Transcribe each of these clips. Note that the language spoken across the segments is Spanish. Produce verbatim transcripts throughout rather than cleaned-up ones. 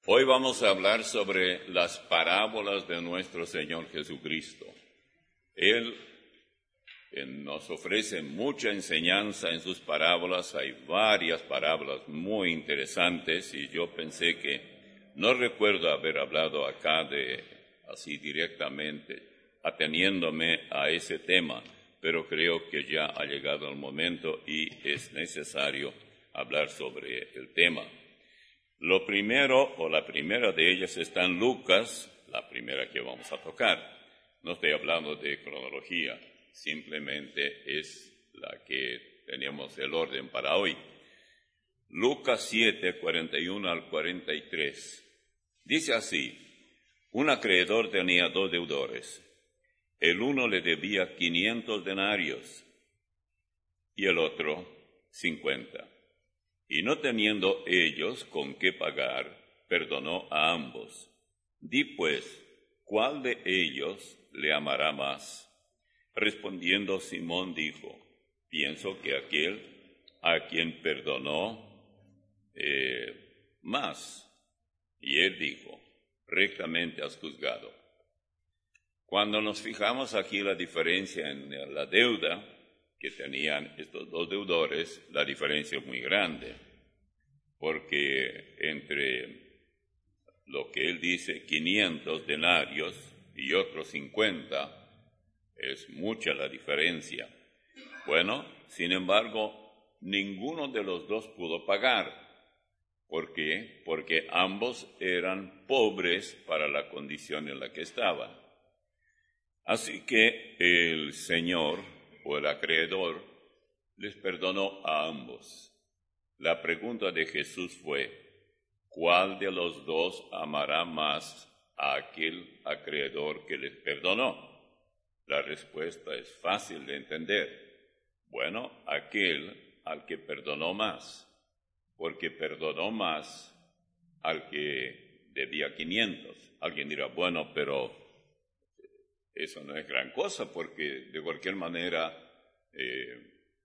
Hoy vamos a hablar sobre las parábolas de nuestro Señor Jesucristo. Él eh, nos ofrece mucha enseñanza en sus parábolas. Hay varias parábolas muy interesantes y yo pensé que no recuerdo haber hablado acá de así directamente, ateniéndome a ese tema, pero creo que ya ha llegado el momento y es necesario hablar sobre el tema. Lo primero, o la primera de ellas está en Lucas, la primera que vamos a tocar. No estoy hablando de cronología, simplemente es la que tenemos el orden para hoy. Lucas siete, cuarenta y uno al cuarenta y tres. Dice así: un acreedor tenía dos deudores. El uno le debía quinientos denarios y el otro cincuenta. Y no teniendo ellos con qué pagar, perdonó a ambos. Di pues, ¿cuál de ellos le amará más? Respondiendo Simón dijo: pienso que aquel a quien perdonó eh, más. Y él dijo: rectamente has juzgado. Cuando nos fijamos aquí la diferencia en la deuda que tenían estos dos deudores, la diferencia es muy grande, porque entre lo que él dice, quinientos denarios y otros cincuenta, es mucha la diferencia. Bueno, sin embargo, ninguno de los dos pudo pagar. ¿Por qué? Porque ambos eran pobres para la condición en la que estaban. Así que el Señor, o el acreedor, les perdonó a ambos. La pregunta de Jesús fue: ¿cuál de los dos amará más a aquel acreedor que les perdonó? La respuesta es fácil de entender. Bueno, aquel al que perdonó más, porque perdonó más al que debía quinientos. Alguien dirá: bueno, pero eso no es gran cosa, porque de cualquier manera eh,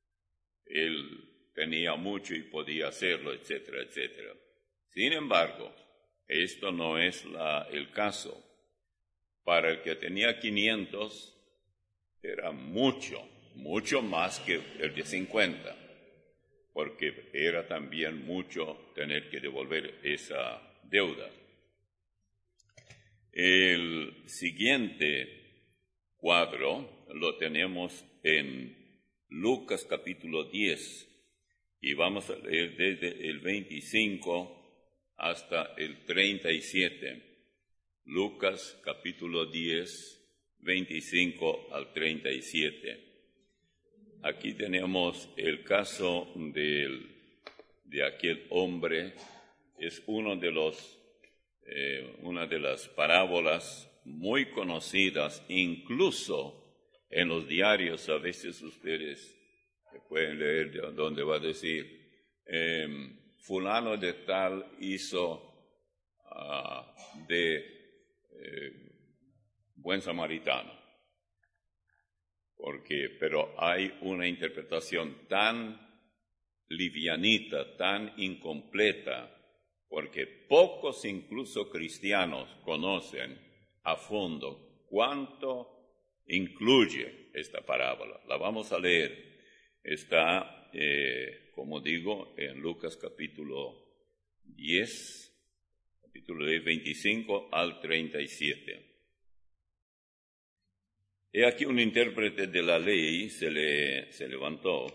él tenía mucho y podía hacerlo, etcétera, etcétera. Sin embargo, esto no es la, el caso. Para el que tenía quinientos, era mucho, mucho más que el de cincuenta, porque era también mucho tener que devolver esa deuda. El siguiente cuadro lo tenemos en Lucas capítulo diez, y vamos a leer desde el veinticinco hasta el treinta y siete. Lucas capítulo diez, veinticinco al treinta y siete. Aquí tenemos el caso del, de aquel hombre. Es uno de los, eh, una de las parábolas muy conocidas, incluso en los diarios. A veces ustedes pueden leer donde va a decir, eh, fulano de tal hizo uh, de eh, buen samaritano. Porque, pero hay una interpretación tan livianita, tan incompleta, porque pocos, incluso cristianos, conocen a fondo cuánto incluye esta parábola. La vamos a leer. Está, eh, como digo, en Lucas capítulo diez, capítulo diez, veinticinco al treinta y siete. He aquí un intérprete de la ley se, le, se levantó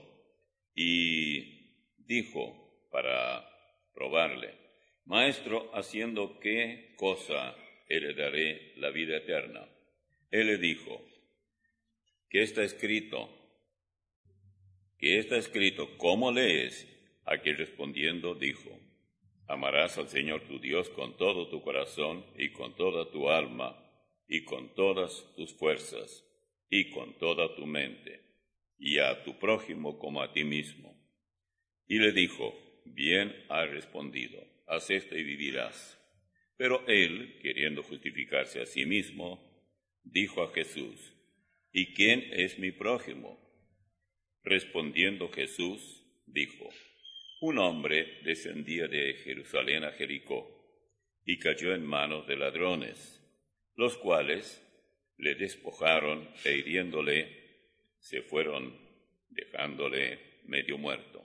y dijo para probarle: Maestro, ¿haciendo qué cosa heredaré la vida eterna? Él le dijo: ¿qué está escrito? ¿Qué está escrito? ¿Cómo lees? Aquel respondiendo dijo: amarás al Señor tu Dios con todo tu corazón y con toda tu alma y con todas tus fuerzas y con toda tu mente, y a tu prójimo como a ti mismo. Y le dijo: bien has respondido, haz esto y vivirás. Pero él, queriendo justificarse a sí mismo, dijo a Jesús: ¿y quién es mi prójimo? Respondiendo Jesús, dijo: un hombre descendía de Jerusalén a Jericó, y cayó en manos de ladrones, los cuales le despojaron e hiriéndole, se fueron dejándole medio muerto.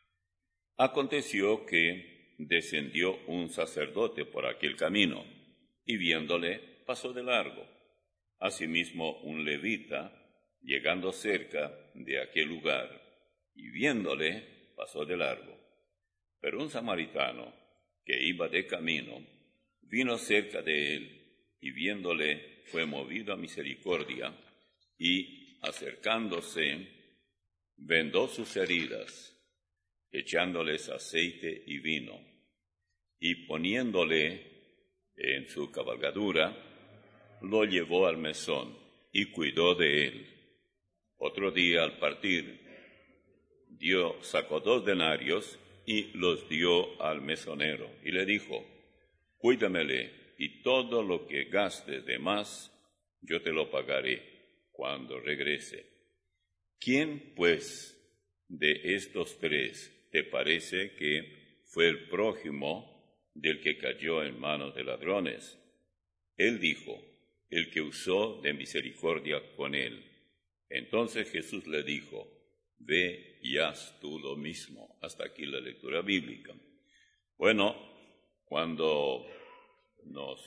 Aconteció que descendió un sacerdote por aquel camino, y viéndole pasó de largo. Asimismo un levita, llegando cerca de aquel lugar, y viéndole pasó de largo. Pero un samaritano, que iba de camino, vino cerca de él, y viéndole fue movido a misericordia, y acercándose, vendó sus heridas, echándoles aceite y vino, y poniéndole en su cabalgadura, lo llevó al mesón, y cuidó de él. Otro día al partir, dio, sacó dos denarios, y los dio al mesonero, y le dijo, cuídamele, y todo lo que gastes de más, yo te lo pagaré cuando regrese. ¿Quién, pues, de estos tres te parece que fue el prójimo del que cayó en manos de ladrones? Él dijo, el que usó de misericordia con él. Entonces Jesús le dijo, ve y haz tú lo mismo. Hasta aquí la lectura bíblica. Bueno, cuando nos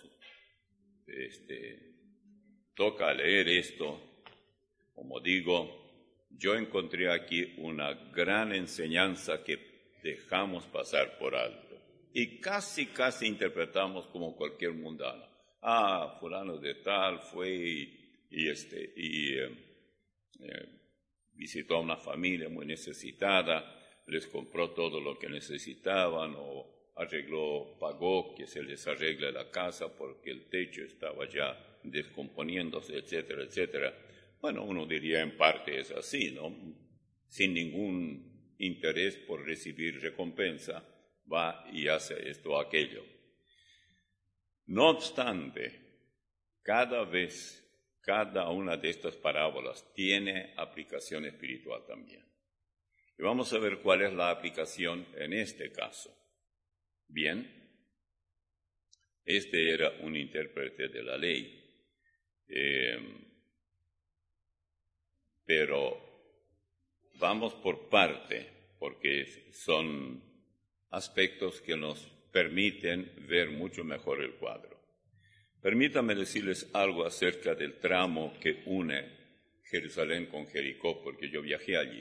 este, toca leer esto, como digo, yo encontré aquí una gran enseñanza que dejamos pasar por alto. Y casi, casi interpretamos como cualquier mundano. Ah, fulano de tal fue y, y, este, y eh, eh, visitó a una familia muy necesitada, les compró todo lo que necesitaban o arregló, pagó que se les arregle la casa porque el techo estaba ya descomponiéndose, etcétera, etcétera. Bueno, uno diría en parte es así, ¿no? Sin ningún interés por recibir recompensa, va y hace esto o aquello. No obstante, cada vez, cada una de estas parábolas tiene aplicación espiritual también. Y vamos a ver cuál es la aplicación en este caso. Bien, este era un intérprete de la ley, eh, pero vamos por parte, porque son aspectos que nos permiten ver mucho mejor el cuadro. Permítanme decirles algo acerca del tramo que une Jerusalén con Jericó, porque yo viajé allí.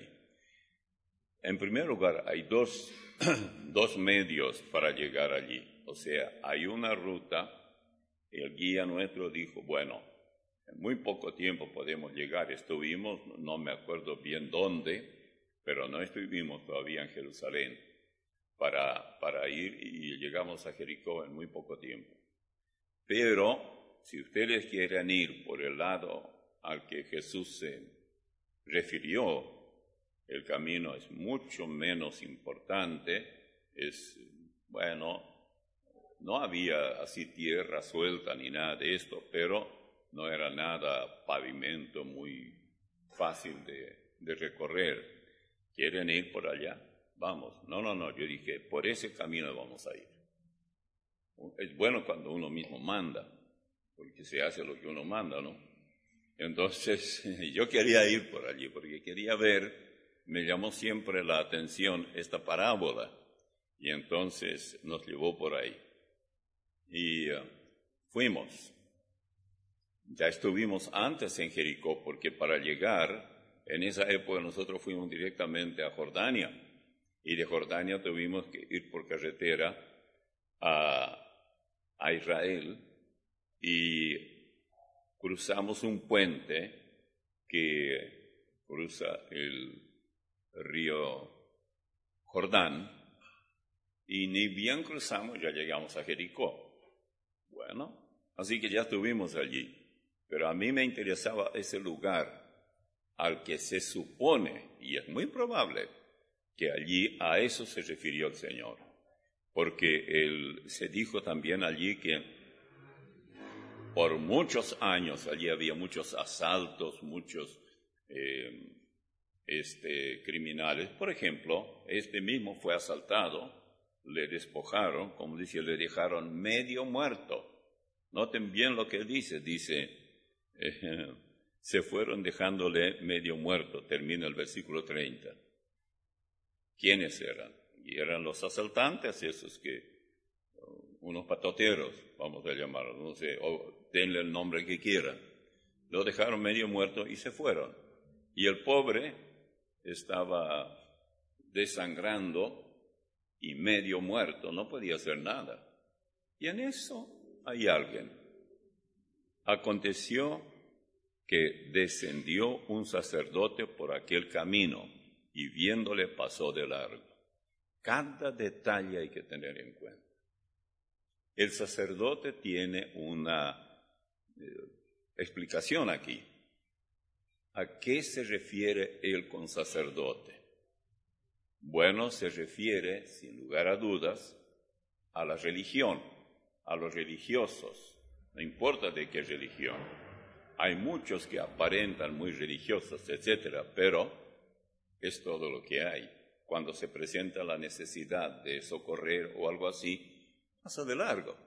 En primer lugar, hay dos, dos medios para llegar allí. O sea, hay una ruta, el guía nuestro dijo, bueno, en muy poco tiempo podemos llegar. Estuvimos, no me acuerdo bien dónde, pero no estuvimos todavía en Jerusalén para, para ir y llegamos a Jericó en muy poco tiempo. Pero, si ustedes quieren ir por el lado al que Jesús se refirió, el camino es mucho menos importante, es, bueno, no había así tierra suelta ni nada de esto, pero no era nada pavimento muy fácil de, de recorrer. ¿Quieren ir por allá? Vamos. No, no, no, yo dije, por ese camino vamos a ir. Es bueno cuando uno mismo manda, porque se hace lo que uno manda, ¿no? Entonces, yo quería ir por allí, porque quería ver. Me llamó siempre la atención esta parábola y entonces nos llevó por ahí. Y uh, fuimos. Ya estuvimos antes en Jericó porque para llegar, en esa época nosotros fuimos directamente a Jordania y de Jordania tuvimos que ir por carretera a, a Israel y cruzamos un puente que cruza el río Jordán, y ni bien cruzamos, ya llegamos a Jericó. Bueno, así que ya estuvimos allí, pero a mí me interesaba ese lugar al que se supone, y es muy probable, que allí a eso se refirió el Señor, porque él, se dijo también allí que por muchos años allí había muchos asaltos, muchos eh, Este, criminales. Por ejemplo, este mismo fue asaltado le despojaron, como dice, le dejaron medio muerto. Noten bien lo que dice, dice, eh, se fueron dejándole medio muerto, termina el versículo treinta. ¿Quiénes eran? Y eran los asaltantes, esos que, unos patoteros, vamos a llamarlos, no sé, o denle el nombre que quieran. Lo dejaron medio muerto y se fueron. Y el pobre estaba desangrando y medio muerto, no podía hacer nada. Y en eso hay alguien. Aconteció que descendió un sacerdote por aquel camino y viéndole pasó de largo. Cada detalle hay que tener en cuenta. El sacerdote tiene una eh, explicación aquí. ¿A qué se refiere él con sacerdote? Bueno, se refiere, sin lugar a dudas, a la religión, a los religiosos. No importa de qué religión. Hay muchos que aparentan muy religiosos, etcétera, pero es todo lo que hay. Cuando se presenta la necesidad de socorrer o algo así, pasa de largo.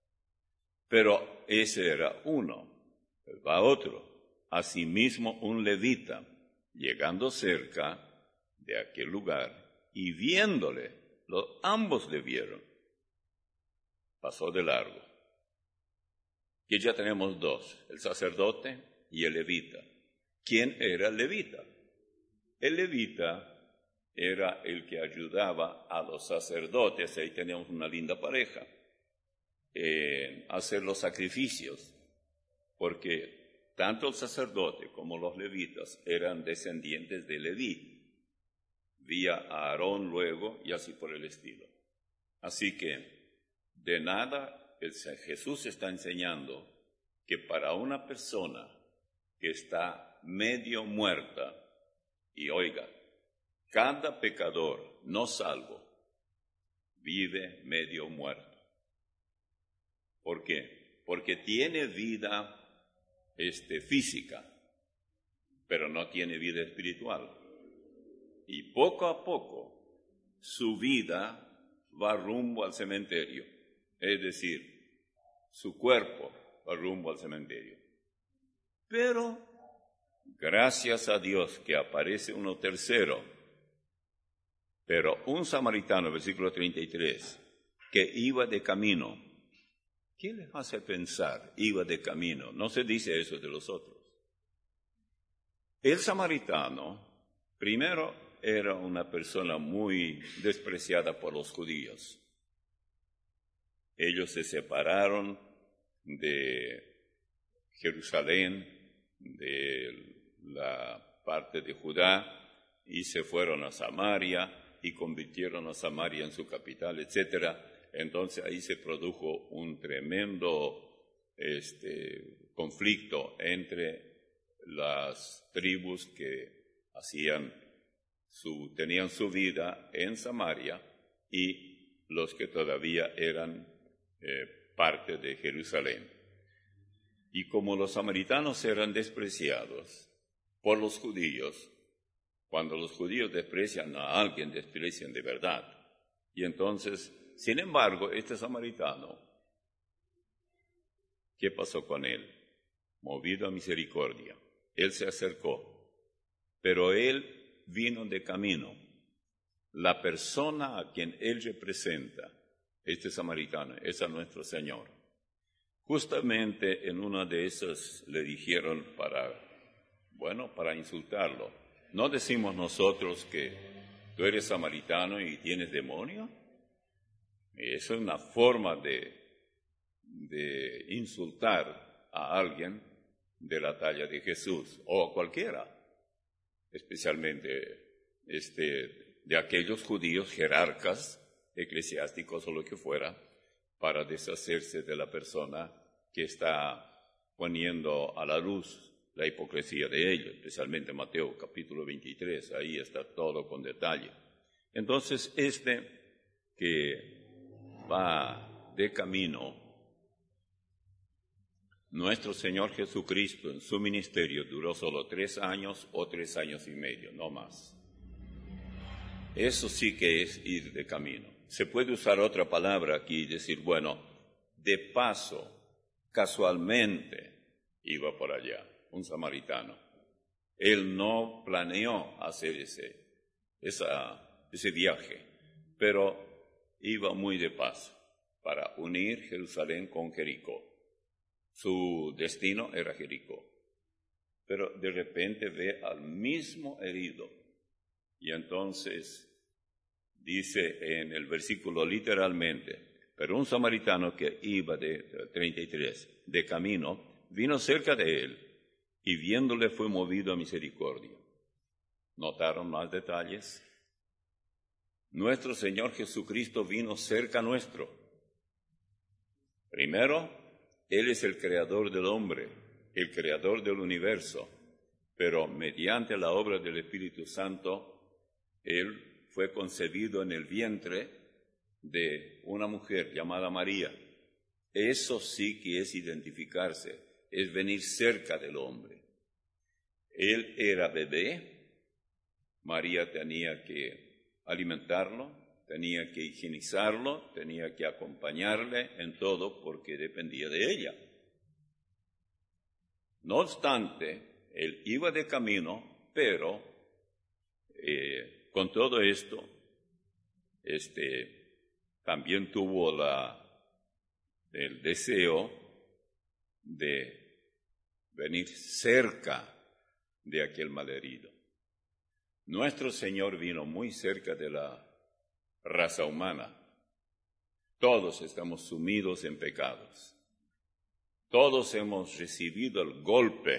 Pero ese era uno. Va otro. Asimismo, un levita, llegando cerca de aquel lugar y viéndole, los, ambos le vieron, pasó de largo. Y ya tenemos dos, el sacerdote y el levita. ¿Quién era el levita? El levita era el que ayudaba a los sacerdotes, ahí tenemos una linda pareja, en hacer los sacrificios, porque tanto el sacerdote como los levitas eran descendientes de Leví, vía a Aarón luego y así por el estilo. Así que de nada el Jesús está enseñando que para una persona que está medio muerta, y oiga, cada pecador no salvo vive medio muerto. ¿Por qué? Porque tiene vida este, física, pero no tiene vida espiritual. Y poco a poco su vida va rumbo al cementerio, es decir, su cuerpo va rumbo al cementerio. Pero, gracias a Dios que aparece uno tercero, pero un samaritano, versículo treinta y tres, que iba de camino. ¿Qué les hace pensar? Iba de camino. No se dice eso de los otros. El samaritano, primero, era una persona muy despreciada por los judíos. Ellos se separaron de Jerusalén, de la parte de Judá, y se fueron a Samaria y convirtieron a Samaria en su capital, etcétera. Entonces ahí se produjo un tremendo este, conflicto entre las tribus que hacían su, tenían su vida en Samaria y los que todavía eran eh, parte de Jerusalén. Y como los samaritanos eran despreciados por los judíos, cuando los judíos desprecian a alguien, desprecian de verdad. Y entonces, sin embargo, este samaritano, ¿qué pasó con él? Movido a misericordia, él se acercó, pero él vino de camino. La persona a quien él representa, este samaritano, es a nuestro Señor. Justamente en una de esas le dijeron para, bueno, para insultarlo. ¿No decimos nosotros que tú eres samaritano y tienes demonio? Eso es una forma de, de insultar a alguien de la talla de Jesús, o a cualquiera, especialmente este, de aquellos judíos jerarcas, eclesiásticos o lo que fuera, para deshacerse de la persona que está poniendo a la luz la hipocresía de ellos, especialmente Mateo capítulo veintitrés, ahí está todo con detalle. Entonces, este que va de camino, nuestro Señor Jesucristo en su ministerio duró solo tres años o tres años y medio, no más. Eso sí que es ir de camino. se puede usar otra palabra aquí y decir, bueno, de paso, casualmente, iba por allá, un samaritano. Él no planeó hacer ese, esa, ese viaje, pero iba muy de paso para unir Jerusalén con Jericó. Su destino era Jericó. Pero de repente ve al mismo herido. Y entonces dice en el versículo literalmente, pero un samaritano que iba de treinta y tres, de camino, vino cerca de él y viéndole fue movido a misericordia. ¿Notaron más detalles? Nuestro Señor Jesucristo vino cerca nuestro. Primero, Él es el creador del hombre, el creador del universo, pero mediante la obra del Espíritu Santo, Él fue concebido en el vientre de una mujer llamada María. Eso sí que es identificarse, es venir cerca del hombre. Él era bebé, María tenía que alimentarlo, tenía que higienizarlo, tenía que acompañarle en todo porque dependía de ella. No obstante, él iba de camino, pero eh, con todo esto, este, también tuvo la, el deseo de venir cerca de aquel malherido. Nuestro Señor vino muy cerca de la raza humana. Todos estamos sumidos en pecados. Todos hemos recibido el golpe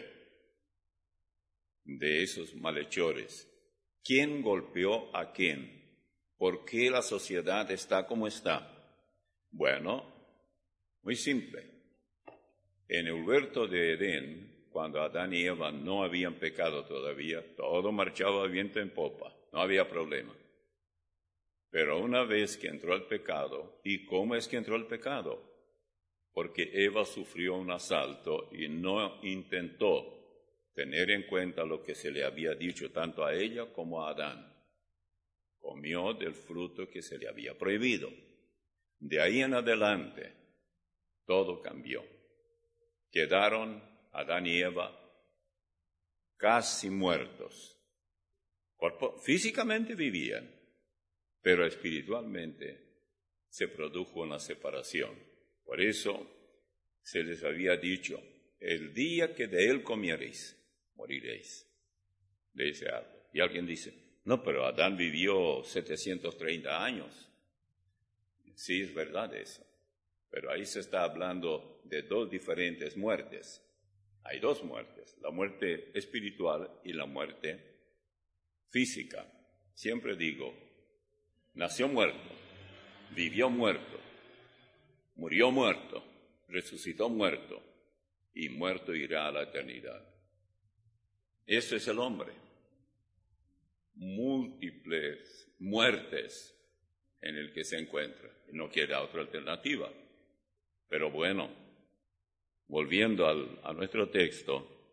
de esos malhechores. ¿Quién golpeó a quién? ¿Por qué la sociedad está como está? Bueno, muy simple. En el huerto de Edén, cuando Adán y Eva no habían pecado todavía, todo marchaba viento en popa, no había problema. Pero una vez que entró el pecado, ¿y cómo es que entró el pecado? Porque Eva sufrió un asalto y no intentó tener en cuenta lo que se le había dicho tanto a ella como a Adán. Comió del fruto que se le había prohibido. De ahí en adelante, todo cambió. Quedaron Adán y Eva casi muertos. Corpo- físicamente vivían, pero espiritualmente se produjo una separación. Por eso se les había dicho, el día que de él comiereis, moriréis de ese árbol. Y alguien dice, no, pero Adán vivió setecientos treinta años. Sí, es verdad eso. Pero ahí se está hablando de dos diferentes muertes. Hay dos muertes, la muerte espiritual y la muerte física. Siempre digo, nació muerto, vivió muerto, murió muerto, resucitó muerto y muerto irá a la eternidad. Eso es el hombre. Múltiples muertes en el que se encuentra. No quiere otra alternativa. Pero bueno, volviendo al, a nuestro texto,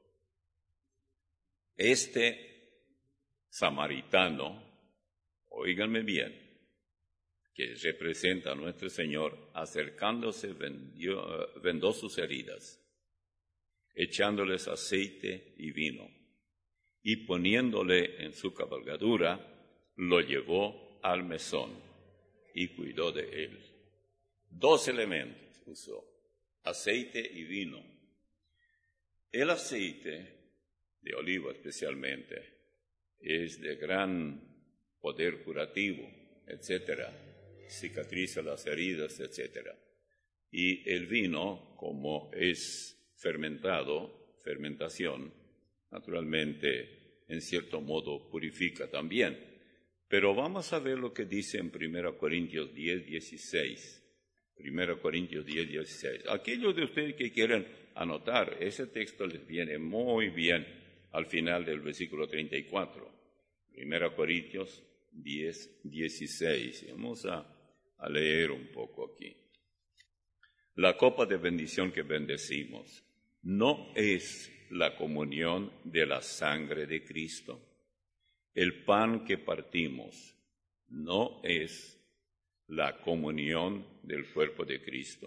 este samaritano, óiganme bien, que representa a nuestro Señor, acercándose vendió, vendó sus heridas, echándoles aceite y vino, y poniéndole en su cabalgadura, lo llevó al mesón y cuidó de él. Dos elementos usó, aceite y vino. El aceite, de oliva especialmente, es de gran poder curativo, etcétera, cicatriza las heridas, etcétera. Y el vino, como es fermentado, fermentación, naturalmente, en cierto modo, purifica también. Pero vamos a ver lo que dice en primera Corintios diez, dieciséis. primera Corintios diez, dieciséis. Aquellos de ustedes que quieren anotar, ese texto les viene muy bien al final del versículo treinta y cuatro. primera Corintios diez, dieciséis. Vamos a, a leer un poco aquí. La copa de bendición que bendecimos no es la comunión de la sangre de Cristo. El pan que partimos no es la comunión del cuerpo de Cristo.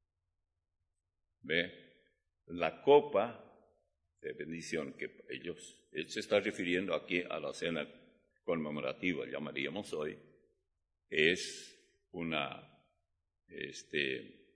¿Ve? La copa de bendición que ellos, él se está refiriendo aquí a la cena conmemorativa, llamaríamos hoy, es una este,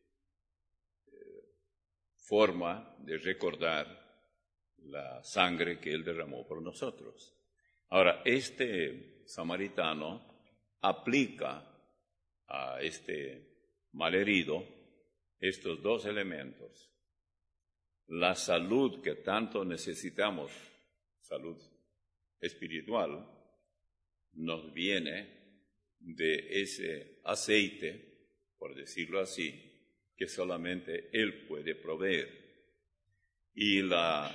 forma de recordar la sangre que él derramó por nosotros. Ahora, este samaritano aplica a este malherido estos dos elementos. La salud que tanto necesitamos, salud espiritual, nos viene de ese aceite, por decirlo así, que solamente Él puede proveer. Y la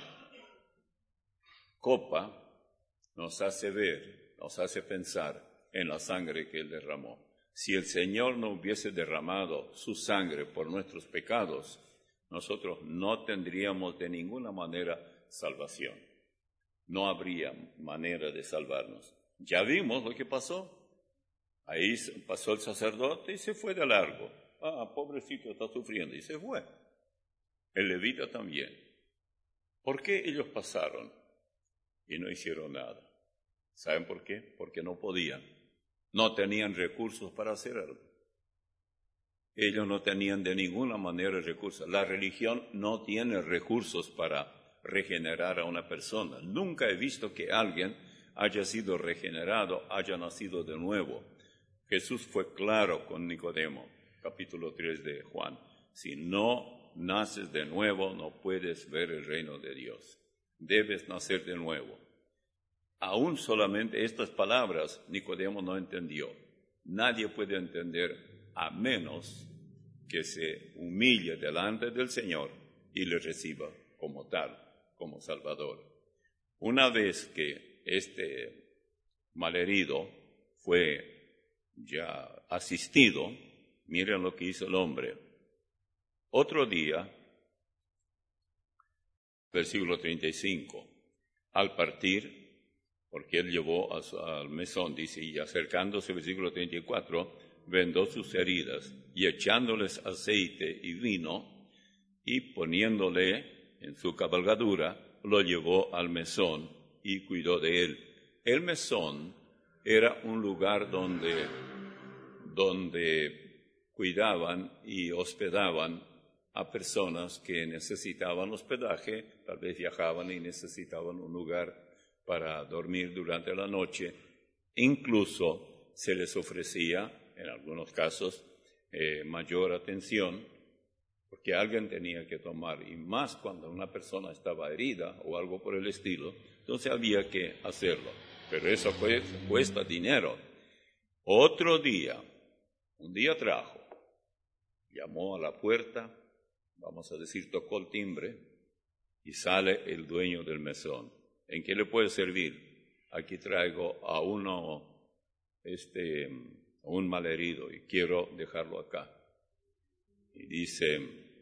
copa nos hace ver, nos hace pensar en la sangre que Él derramó. Si el Señor no hubiese derramado su sangre por nuestros pecados, nosotros no tendríamos de ninguna manera salvación. No habría manera de salvarnos. Ya vimos lo que pasó. Ahí pasó el sacerdote y se fue de largo. Ah, pobrecito, está sufriendo. Y se fue. El levita también. ¿Por qué ellos pasaron y no hicieron nada? ¿Saben por qué? Porque no podían. No tenían recursos para hacer algo. Ellos no tenían de ninguna manera recursos. La religión no tiene recursos para regenerar a una persona. Nunca he visto que alguien haya sido regenerado, haya nacido de nuevo. Jesús fue claro con Nicodemo, capítulo tres de Juan. Si no naces de nuevo, no puedes ver el reino de Dios. Debes nacer de nuevo. Aún solamente estas palabras Nicodemo no entendió. Nadie puede entender a menos que se humille delante del Señor y le reciba como tal, como Salvador. Una vez que este malherido fue ya asistido, miren lo que hizo el hombre. Otro día, versículo treinta y cinco, al partir, porque él llevó a su, al mesón, dice, y acercándose, versículo treinta y cuatro, vendó sus heridas, y echándoles aceite y vino, y poniéndole en su cabalgadura, lo llevó al mesón y cuidó de él. El mesón era un lugar donde, donde cuidaban y hospedaban a personas que necesitaban hospedaje, tal vez viajaban y necesitaban un lugar para dormir durante la noche. Incluso se les ofrecía, en algunos casos, eh, mayor atención, porque alguien tenía que tomar, y más cuando una persona estaba herida o algo por el estilo, entonces había que hacerlo. Pero eso cuesta dinero. Otro día, un día trajo, llamó a la puerta, vamos a decir, tocó el timbre, y sale el dueño del mesón. ¿En qué le puede servir? Aquí traigo a uno, este, un malherido, y quiero dejarlo acá. Y dice,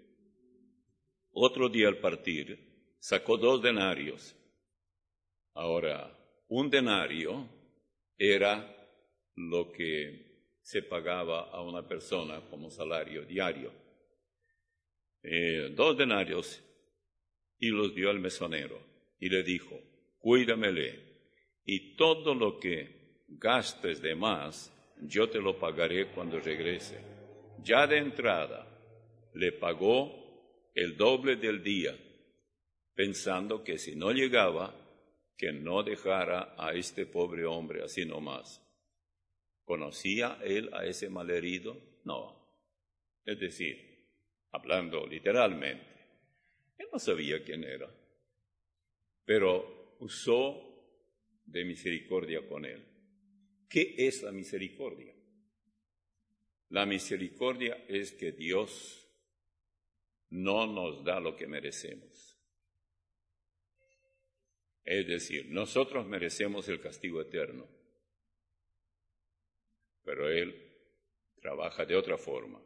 otro día al partir, sacó dos denarios. Ahora, un denario era lo que se pagaba a una persona como salario diario. Eh, dos denarios, y los dio al mesonero, y le dijo, cuídamele, y todo lo que gastes de más, yo te lo pagaré cuando regrese. Ya de entrada, le pagó el doble del día, pensando que si no llegaba, que no dejara a este pobre hombre así nomás. ¿Conocía él a ese malherido? No. Es decir, hablando literalmente, él no sabía quién era, pero usó de misericordia con él. ¿Qué es la misericordia? La misericordia es que Dios no nos da lo que merecemos. Es decir, nosotros merecemos el castigo eterno, pero Él trabaja de otra forma.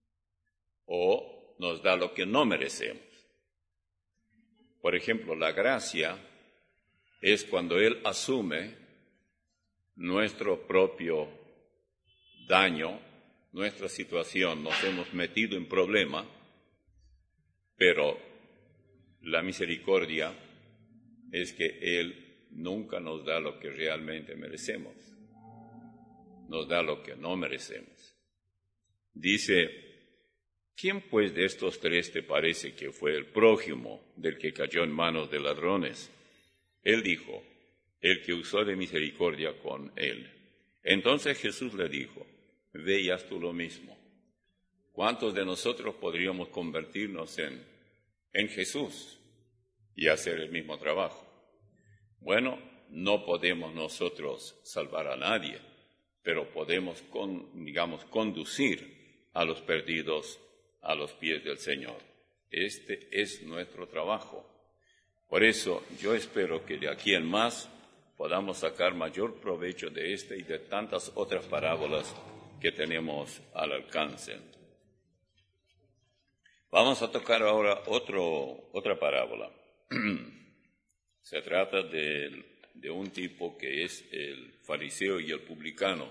O nos da lo que no merecemos. Por ejemplo, la gracia es cuando Él asume nuestro propio daño, nuestra situación, nos hemos metido en problema, pero la misericordia es que Él nunca nos da lo que realmente merecemos, nos da lo que no merecemos. Dice, ¿quién pues de estos tres te parece que fue el prójimo del que cayó en manos de ladrones? Él dijo, el que usó de misericordia con él. Entonces Jesús le dijo, ve y haz tú lo mismo. ¿Cuántos de nosotros podríamos convertirnos en, en Jesús y hacer el mismo trabajo? Bueno, no podemos nosotros salvar a nadie, pero podemos, con, digamos, conducir a los perdidos a los pies del Señor. Este es nuestro trabajo. Por eso yo espero que de aquí en más podamos sacar mayor provecho de esta y de tantas otras parábolas que tenemos al alcance. Vamos a tocar ahora otro, otra parábola. Se trata de, de un tipo que es el fariseo y el publicano.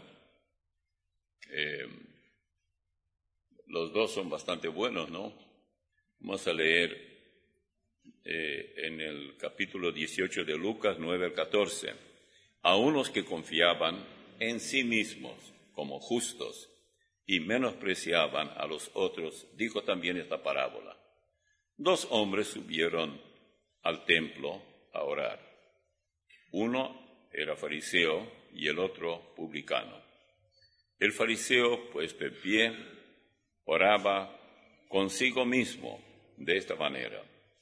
Eh, los dos son bastante buenos, ¿no? Vamos a leer eh, en el capítulo dieciocho de Lucas, nueve al catorce. A unos que confiaban en sí mismos como justos y menospreciaban a los otros, dijo también esta parábola. Dos hombres subieron al templo a orar. Uno era fariseo y el otro publicano. El fariseo, pues de pie, oraba consigo mismo de esta manera.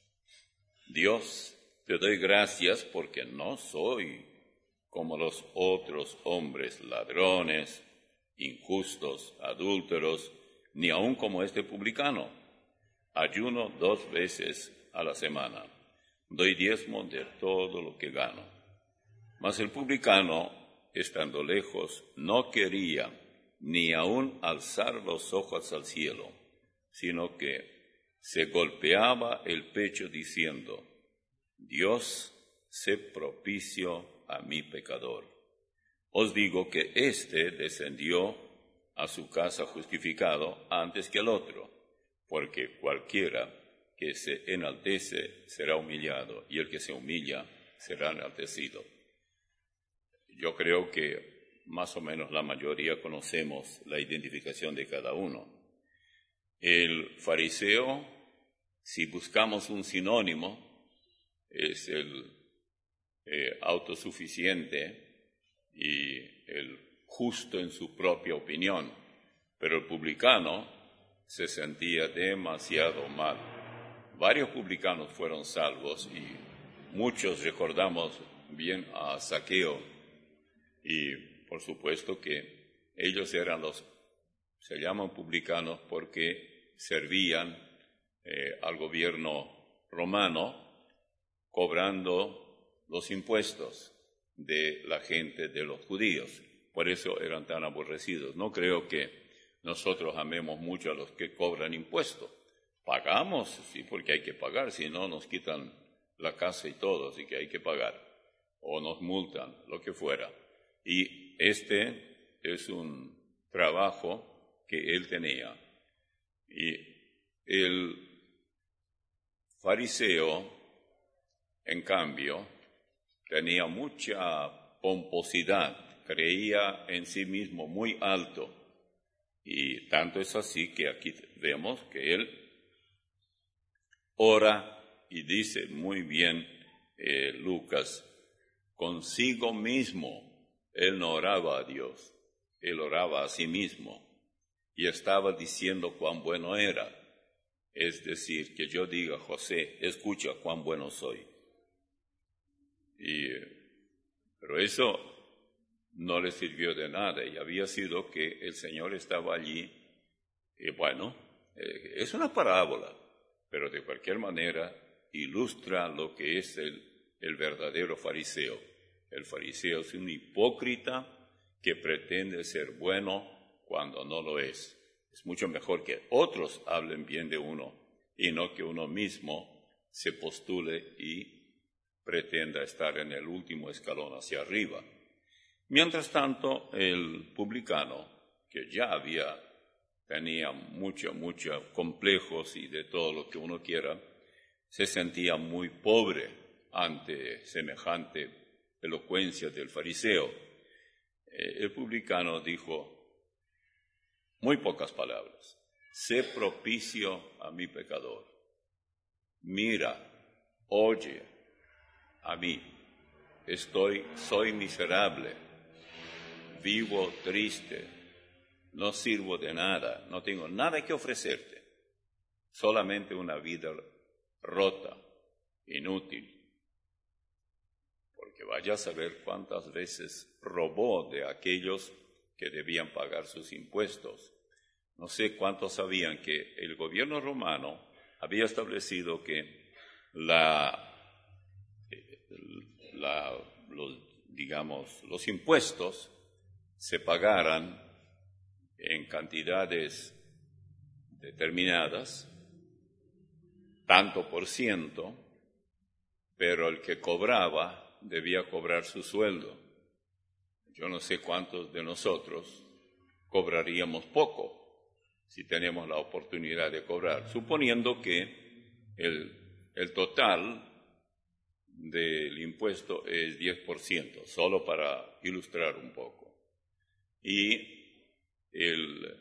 Dios, te doy gracias porque no soy como los otros hombres ladrones, injustos, adúlteros, ni aun como este publicano. Ayuno dos veces a la semana. Doy diezmo de todo lo que gano. Mas el publicano, estando lejos, no quería ni aun alzar los ojos al cielo, sino que se golpeaba el pecho diciendo, Dios, sé propicio a mi pecador. Os digo que éste descendió a su casa justificado antes que el otro, porque cualquiera que se enaltece será humillado, y el que se humilla será enaltecido. Yo creo que más o menos la mayoría conocemos la identificación de cada uno. El fariseo, si buscamos un sinónimo, es el eh, autosuficiente y el justo en su propia opinión, pero el publicano se sentía demasiado mal. Varios publicanos fueron salvos y muchos recordamos bien a Zaqueo y por supuesto que ellos eran los, se llaman publicanos porque servían eh, al gobierno romano cobrando los impuestos de la gente de los judíos. Por eso eran tan aborrecidos. No creo que nosotros amemos mucho a los que cobran impuestos. Pagamos, sí, porque hay que pagar, si no nos quitan la casa y todo, así que hay que pagar. O nos multan, lo que fuera. Y este es un trabajo que él tenía. Y el fariseo, en cambio, tenía mucha pomposidad, creía en sí mismo muy alto. Y tanto es así que aquí vemos que él ora y dice muy bien eh, Lucas, consigo mismo. Él no oraba a Dios, él oraba a sí mismo y estaba diciendo cuán bueno era. Es decir, que yo diga, José, escucha cuán bueno soy. Y, pero eso no le sirvió de nada y había sido que el Señor estaba allí. Y bueno, eh, es una parábola, pero de cualquier manera ilustra lo que es el, el verdadero fariseo. El fariseo es un hipócrita que pretende ser bueno cuando no lo es. Es mucho mejor que otros hablen bien de uno y no que uno mismo se postule y pretenda estar en el último escalón hacia arriba. Mientras tanto, el publicano, que ya había tenía muchos, muchos complejos y de todo lo que uno quiera, se sentía muy pobre ante semejante elocuencia del fariseo. Eh, el publicano dijo muy pocas palabras: sé propicio a mi pecador, mira, oye a mí, estoy, soy miserable, vivo triste, no sirvo de nada, no tengo nada que ofrecerte, solamente una vida rota, inútil. Porque vaya a saber cuántas veces robó de aquellos que debían pagar sus impuestos. No sé cuántos sabían que el gobierno romano había establecido que la, la, los, digamos, los impuestos se pagaran en cantidades determinadas, tanto por ciento, pero el que cobraba debía cobrar su sueldo. Yo no sé cuántos de nosotros cobraríamos poco si tenemos la oportunidad de cobrar, suponiendo que el, el total del impuesto es diez por ciento, solo para ilustrar un poco. Y el,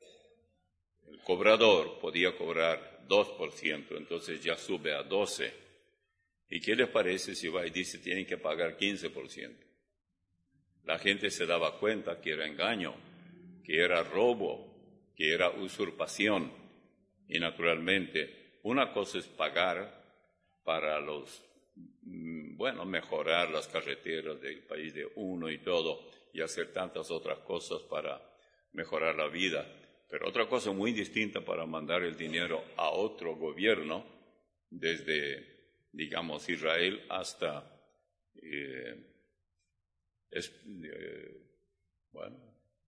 el cobrador podía cobrar dos por ciento, entonces ya sube a doce. ¿Y qué les parece si va y dice tienen que pagar quince por ciento? La gente se daba cuenta que era engaño, que era robo, que era usurpación. Y naturalmente, una cosa es pagar para los, bueno, mejorar las carreteras del país de uno y todo, y hacer tantas otras cosas para mejorar la vida. Pero otra cosa muy distinta para mandar el dinero a otro gobierno, desde, digamos, Israel hasta, eh, es, eh, bueno,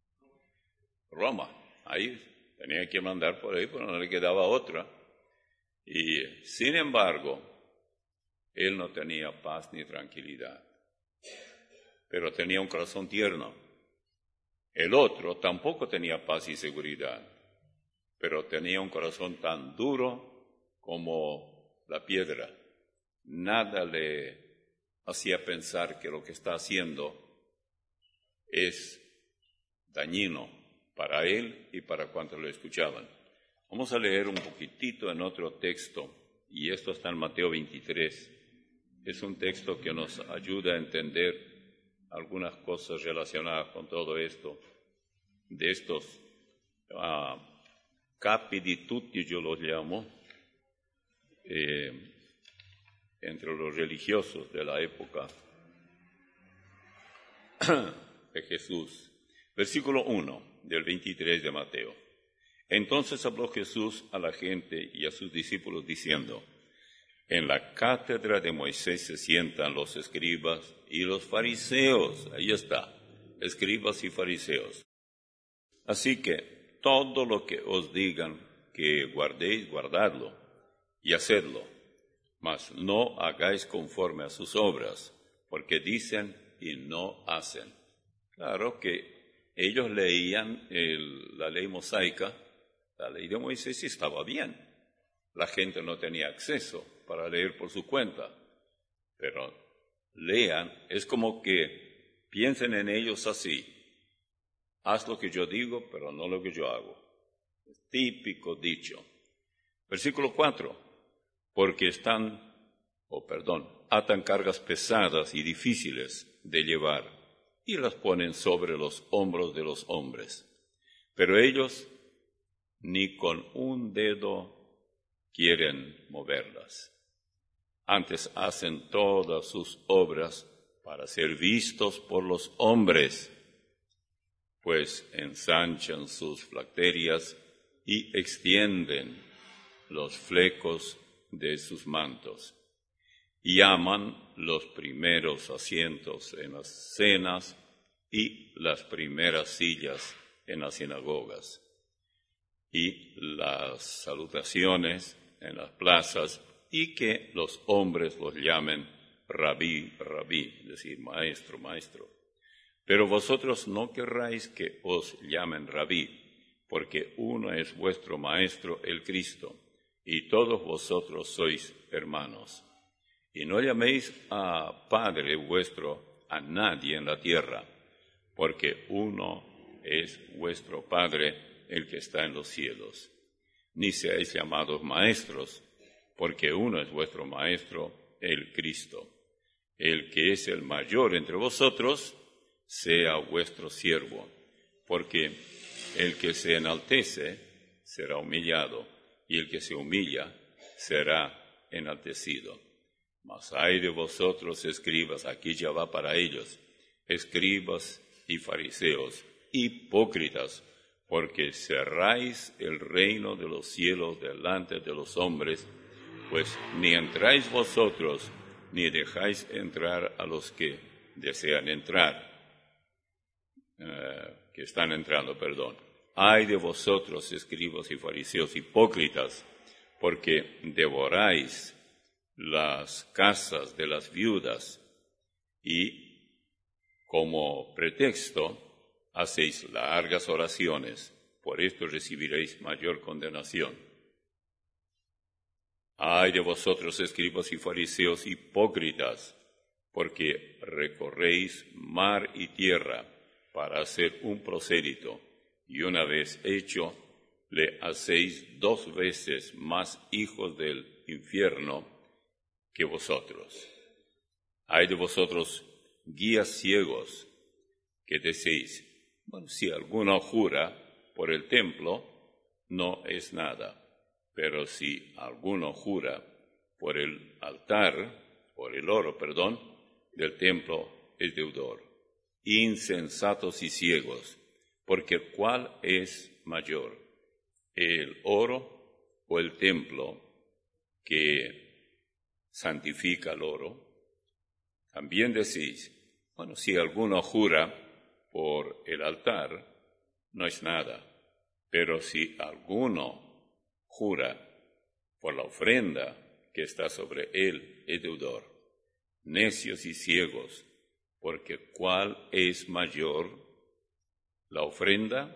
Roma. Ahí tenía que mandar por ahí, pero no le quedaba otra. Y, sin embargo, él no tenía paz ni tranquilidad, pero tenía un corazón tierno. El otro tampoco tenía paz y seguridad, pero tenía un corazón tan duro como la piedra. Nada le hacía pensar que lo que está haciendo es dañino para él y para cuantos lo escuchaban. Vamos a leer un poquitito en otro texto, y esto está en Mateo veintitrés. Es un texto que nos ayuda a entender algunas cosas relacionadas con todo esto, de estos uh, capi di tutti, yo los llamo, eh, entre los religiosos de la época de Jesús. Versículo uno del veintitrés de Mateo. Entonces habló Jesús a la gente y a sus discípulos diciendo: en la cátedra de Moisés se sientan los escribas y los fariseos. Ahí está, escribas y fariseos. Así que todo lo que os digan que guardéis, guardadlo y hacedlo, mas no hagáis conforme a sus obras, porque dicen y no hacen. Claro que ellos leían el, la ley mosaica, la ley de Moisés, y estaba bien. La gente no tenía acceso para leer por su cuenta, pero lean, es como que piensen en ellos así: haz lo que yo digo, pero no lo que yo hago. Es típico dicho. Versículo cuatro, porque están, o oh, perdón, atan cargas pesadas y difíciles de llevar, y las ponen sobre los hombros de los hombres. Pero ellos ni con un dedo quieren moverlas. Antes hacen todas sus obras para ser vistos por los hombres, pues ensanchan sus flacterias y extienden los flecos de sus mantos, y aman los primeros asientos en las cenas y las primeras sillas en las sinagogas, y las salutaciones en las plazas, y que los hombres los llamen rabí, rabí, es decir, maestro, maestro. Pero vosotros no querráis que os llamen rabí, porque uno es vuestro Maestro, el Cristo, y todos vosotros sois hermanos. Y no llaméis a Padre vuestro a nadie en la tierra, porque uno es vuestro Padre, el que está en los cielos. Ni seáis llamados maestros, porque uno es vuestro Maestro, el Cristo. El que es el mayor entre vosotros, sea vuestro siervo, porque el que se enaltece será humillado, y el que se humilla será enaltecido. Mas ay de vosotros, escribas, aquí ya va para ellos, escribas y fariseos, hipócritas, porque cerráis el reino de los cielos delante de los hombres, pues ni entráis vosotros, ni dejáis entrar a los que desean entrar, eh, que están entrando, perdón. Ay de vosotros, escribas y fariseos, hipócritas, porque devoráis las casas de las viudas y, como pretexto, hacéis largas oraciones. Por esto recibiréis mayor condenación. Ay de vosotros, escribas y fariseos, hipócritas, porque recorréis mar y tierra para hacer un prosélito, y una vez hecho, le hacéis dos veces más hijos del infierno que vosotros. Ay de vosotros, guías ciegos, que decís, bueno, si alguno jura por el templo, no es nada, pero si alguno jura por el altar, por el oro, perdón, del templo, es deudor. Insensatos y ciegos, porque ¿cuál es mayor, el oro o el templo que santifica el oro? También decís, bueno, si alguno jura por el altar, no es nada, pero si alguno jura por la ofrenda que está sobre él, es deudor. Necios y ciegos, porque ¿cuál es mayor, la ofrenda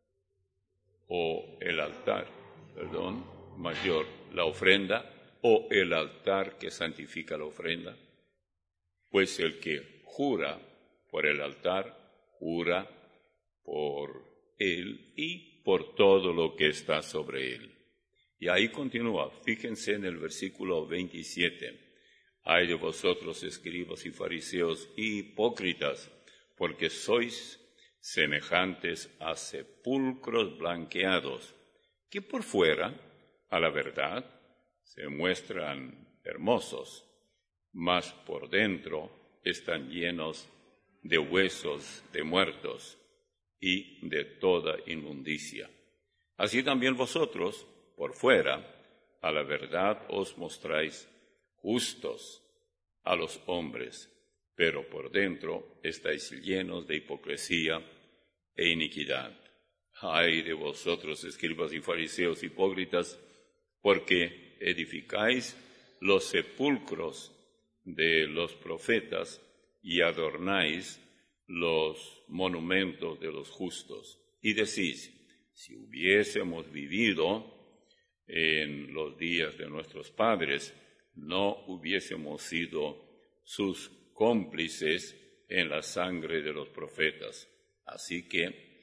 o el altar? Perdón, mayor, la ofrenda o el altar que santifica la ofrenda. Pues el que jura por el altar, jura por él y por todo lo que está sobre él. Y ahí continúa, fíjense en el versículo veintisiete. Ay de vosotros, escribas y fariseos, hipócritas, porque sois semejantes a sepulcros blanqueados, que por fuera, a la verdad, se muestran hermosos, mas por dentro están llenos de huesos de muertos y de toda inmundicia. Así también vosotros, por fuera, a la verdad os mostráis justos a los hombres, pero por dentro estáis llenos de hipocresía e iniquidad. Ay de vosotros, escribas y fariseos hipócritas, porque edificáis los sepulcros de los profetas y adornáis los monumentos de los justos. Y decís, si hubiésemos vivido en los días de nuestros padres, no hubiésemos sido sus cómplices en la sangre de los profetas. Así que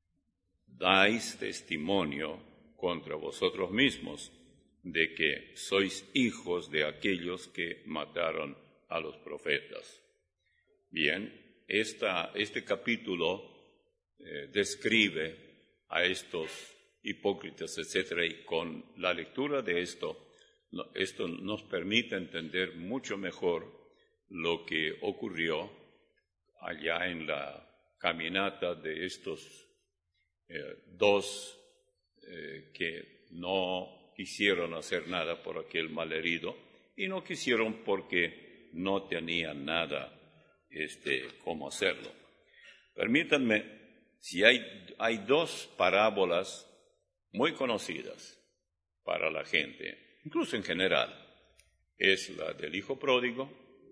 dais testimonio contra vosotros mismos de que sois hijos de aquellos que mataron a los profetas. Bien, esta, este capítulo eh, describe a estos hipócritas, etcétera, y con la lectura de esto, esto nos permite entender mucho mejor lo que ocurrió allá en la caminata de estos eh, dos eh, que no quisieron hacer nada por aquel malherido, y no quisieron porque no tenían nada este, cómo hacerlo. Permítanme, si hay, hay dos parábolas muy conocidas para la gente, incluso en general, es la del hijo pródigo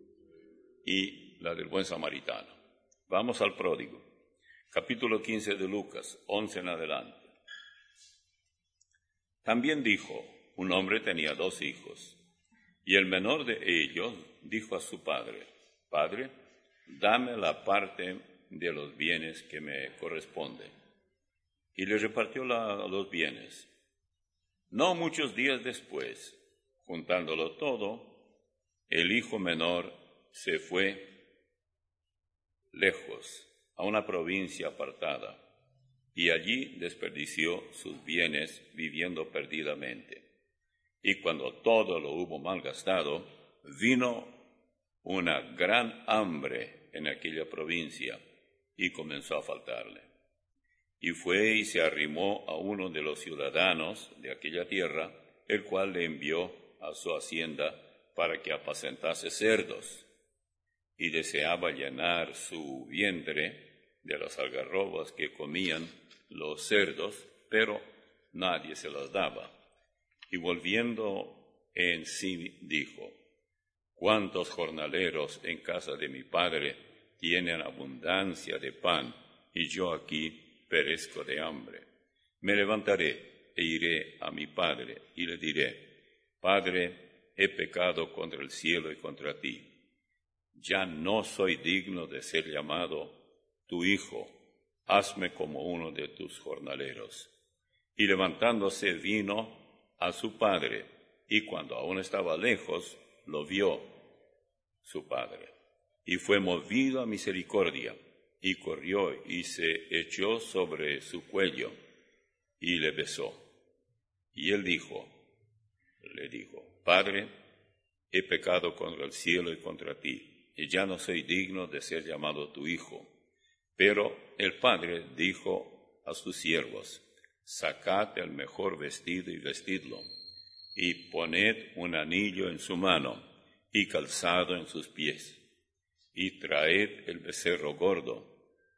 y la del buen samaritano. Vamos al pródigo, capítulo quince de Lucas, once en adelante. También dijo, un hombre tenía dos hijos, y el menor de ellos dijo a su padre, Padre, dame la parte de los bienes que me corresponde. Y le repartió la, los bienes. No muchos días después, juntándolo todo, el hijo menor se fue lejos, a una provincia apartada, y allí desperdició sus bienes viviendo perdidamente. Y cuando todo lo hubo malgastado, vino una gran hambre en aquella provincia, y comenzó a faltarle. Y fue y se arrimó a uno de los ciudadanos de aquella tierra, el cual le envió a su hacienda para que apacentase cerdos, y deseaba llenar su vientre de las algarrobas que comían los cerdos, pero nadie se las daba. Y volviendo en sí dijo, ¿cuántos jornaleros en casa de mi padre tienen abundancia de pan, y yo aquí perezco de hambre? Me levantaré e iré a mi padre, y le diré, Padre, he pecado contra el cielo y contra ti. Ya no soy digno de ser llamado tu hijo, hazme como uno de tus jornaleros. Y levantándose vino a su padre, y cuando aún estaba lejos, lo vio su padre. Y fue movido a misericordia, y corrió y se echó sobre su cuello, y le besó. Y él dijo, le dijo, Padre, he pecado contra el cielo y contra ti, y ya no soy digno de ser llamado tu hijo. Pero el padre dijo a sus siervos, sacad el mejor vestido y vestidlo, y poned un anillo en su mano, y calzado en sus pies, y traed el becerro gordo,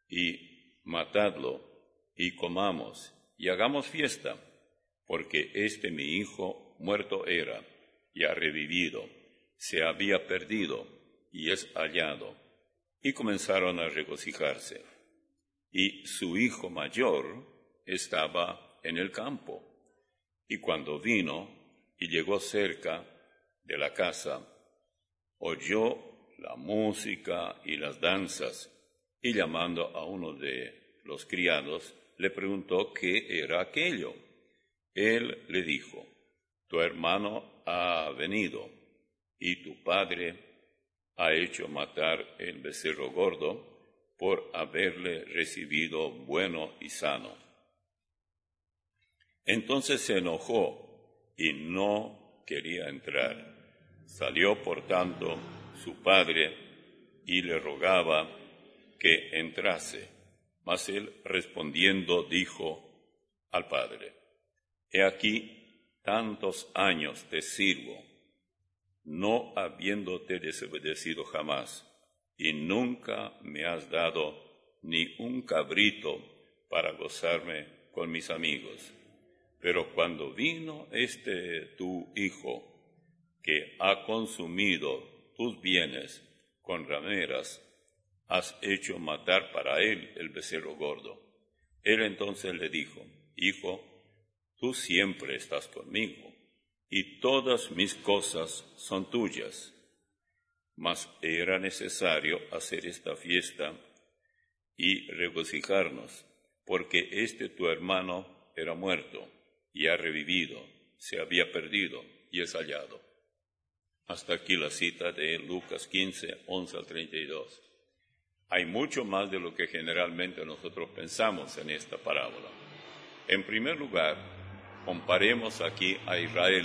y matadlo, y comamos, y hagamos fiesta, porque este mi hijo muerto era, y ha revivido, se había perdido, y es hallado. Y comenzaron a regocijarse. Y su hijo mayor estaba en el campo. Y cuando vino y llegó cerca de la casa, oyó la música y las danzas, y llamando a uno de los criados, le preguntó qué era aquello. Él le dijo, tu hermano ha venido, y tu padre ha hecho matar el becerro gordo por haberle recibido bueno y sano. Entonces se enojó y no quería entrar. Salió, por tanto, su padre y le rogaba que entrase. Mas él respondiendo dijo al padre, he aquí tantos años te sirvo, no habiéndote desobedecido jamás, y nunca me has dado ni un cabrito para gozarme con mis amigos. Pero cuando vino este tu hijo, que ha consumido tus bienes con rameras, has hecho matar para él el becerro gordo. Él entonces le dijo, hijo, tú siempre estás conmigo, y todas mis cosas son tuyas. Mas era necesario hacer esta fiesta y regocijarnos, porque este tu hermano era muerto y ha revivido, se había perdido y es hallado. Hasta aquí la cita de Lucas quince, once al treinta y dos. Hay mucho más de lo que generalmente nosotros pensamos en esta parábola. En primer lugar, comparemos aquí a Israel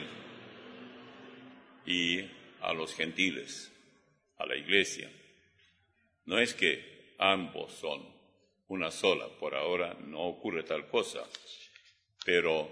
y a los gentiles, a la iglesia. No es que ambos son una sola, por ahora no ocurre tal cosa, pero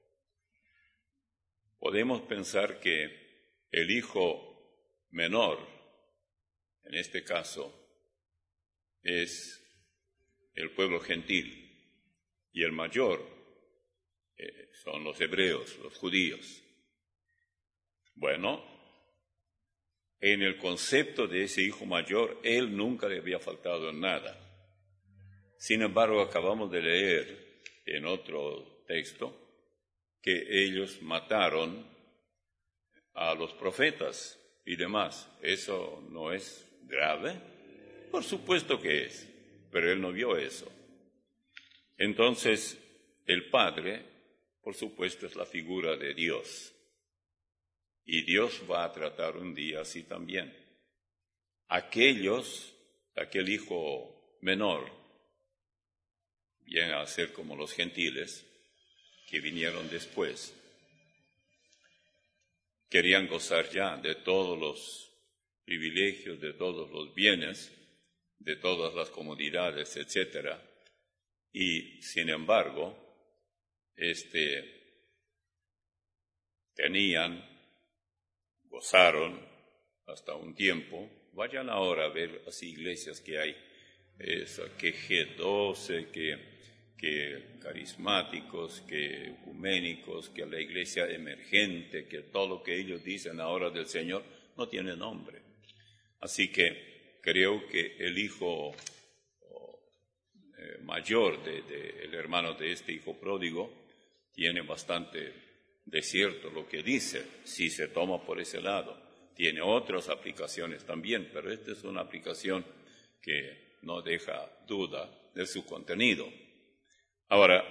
podemos pensar que el hijo menor, en este caso, es el pueblo gentil, y el mayor eh, son los hebreos, los judíos. Bueno, en el concepto de ese hijo mayor, él nunca le había faltado nada. Sin embargo, acabamos de leer en otro texto que ellos mataron a los profetas y demás. ¿Eso no es grave? Por supuesto que es, pero él no vio eso. Entonces, el Padre, por supuesto, es la figura de Dios. Y Dios va a tratar un día así también. Aquellos, aquel hijo menor, viene a ser como los gentiles que vinieron después, querían gozar ya de todos los privilegios, de todos los bienes, de todas las comodidades, etcétera. Y, sin embargo, este, tenían, gozaron hasta un tiempo. Vayan ahora a ver las iglesias que hay, esa, que G doce, que, que carismáticos, que ecuménicos, que la iglesia emergente, que todo lo que ellos dicen ahora del Señor no tiene nombre. Así que creo que el hijo eh, mayor de, de, el hermano de este hijo pródigo tiene bastante de cierto lo que dice, si se toma por ese lado. Tiene otras aplicaciones también, pero esta es una aplicación que no deja duda de su contenido. Ahora,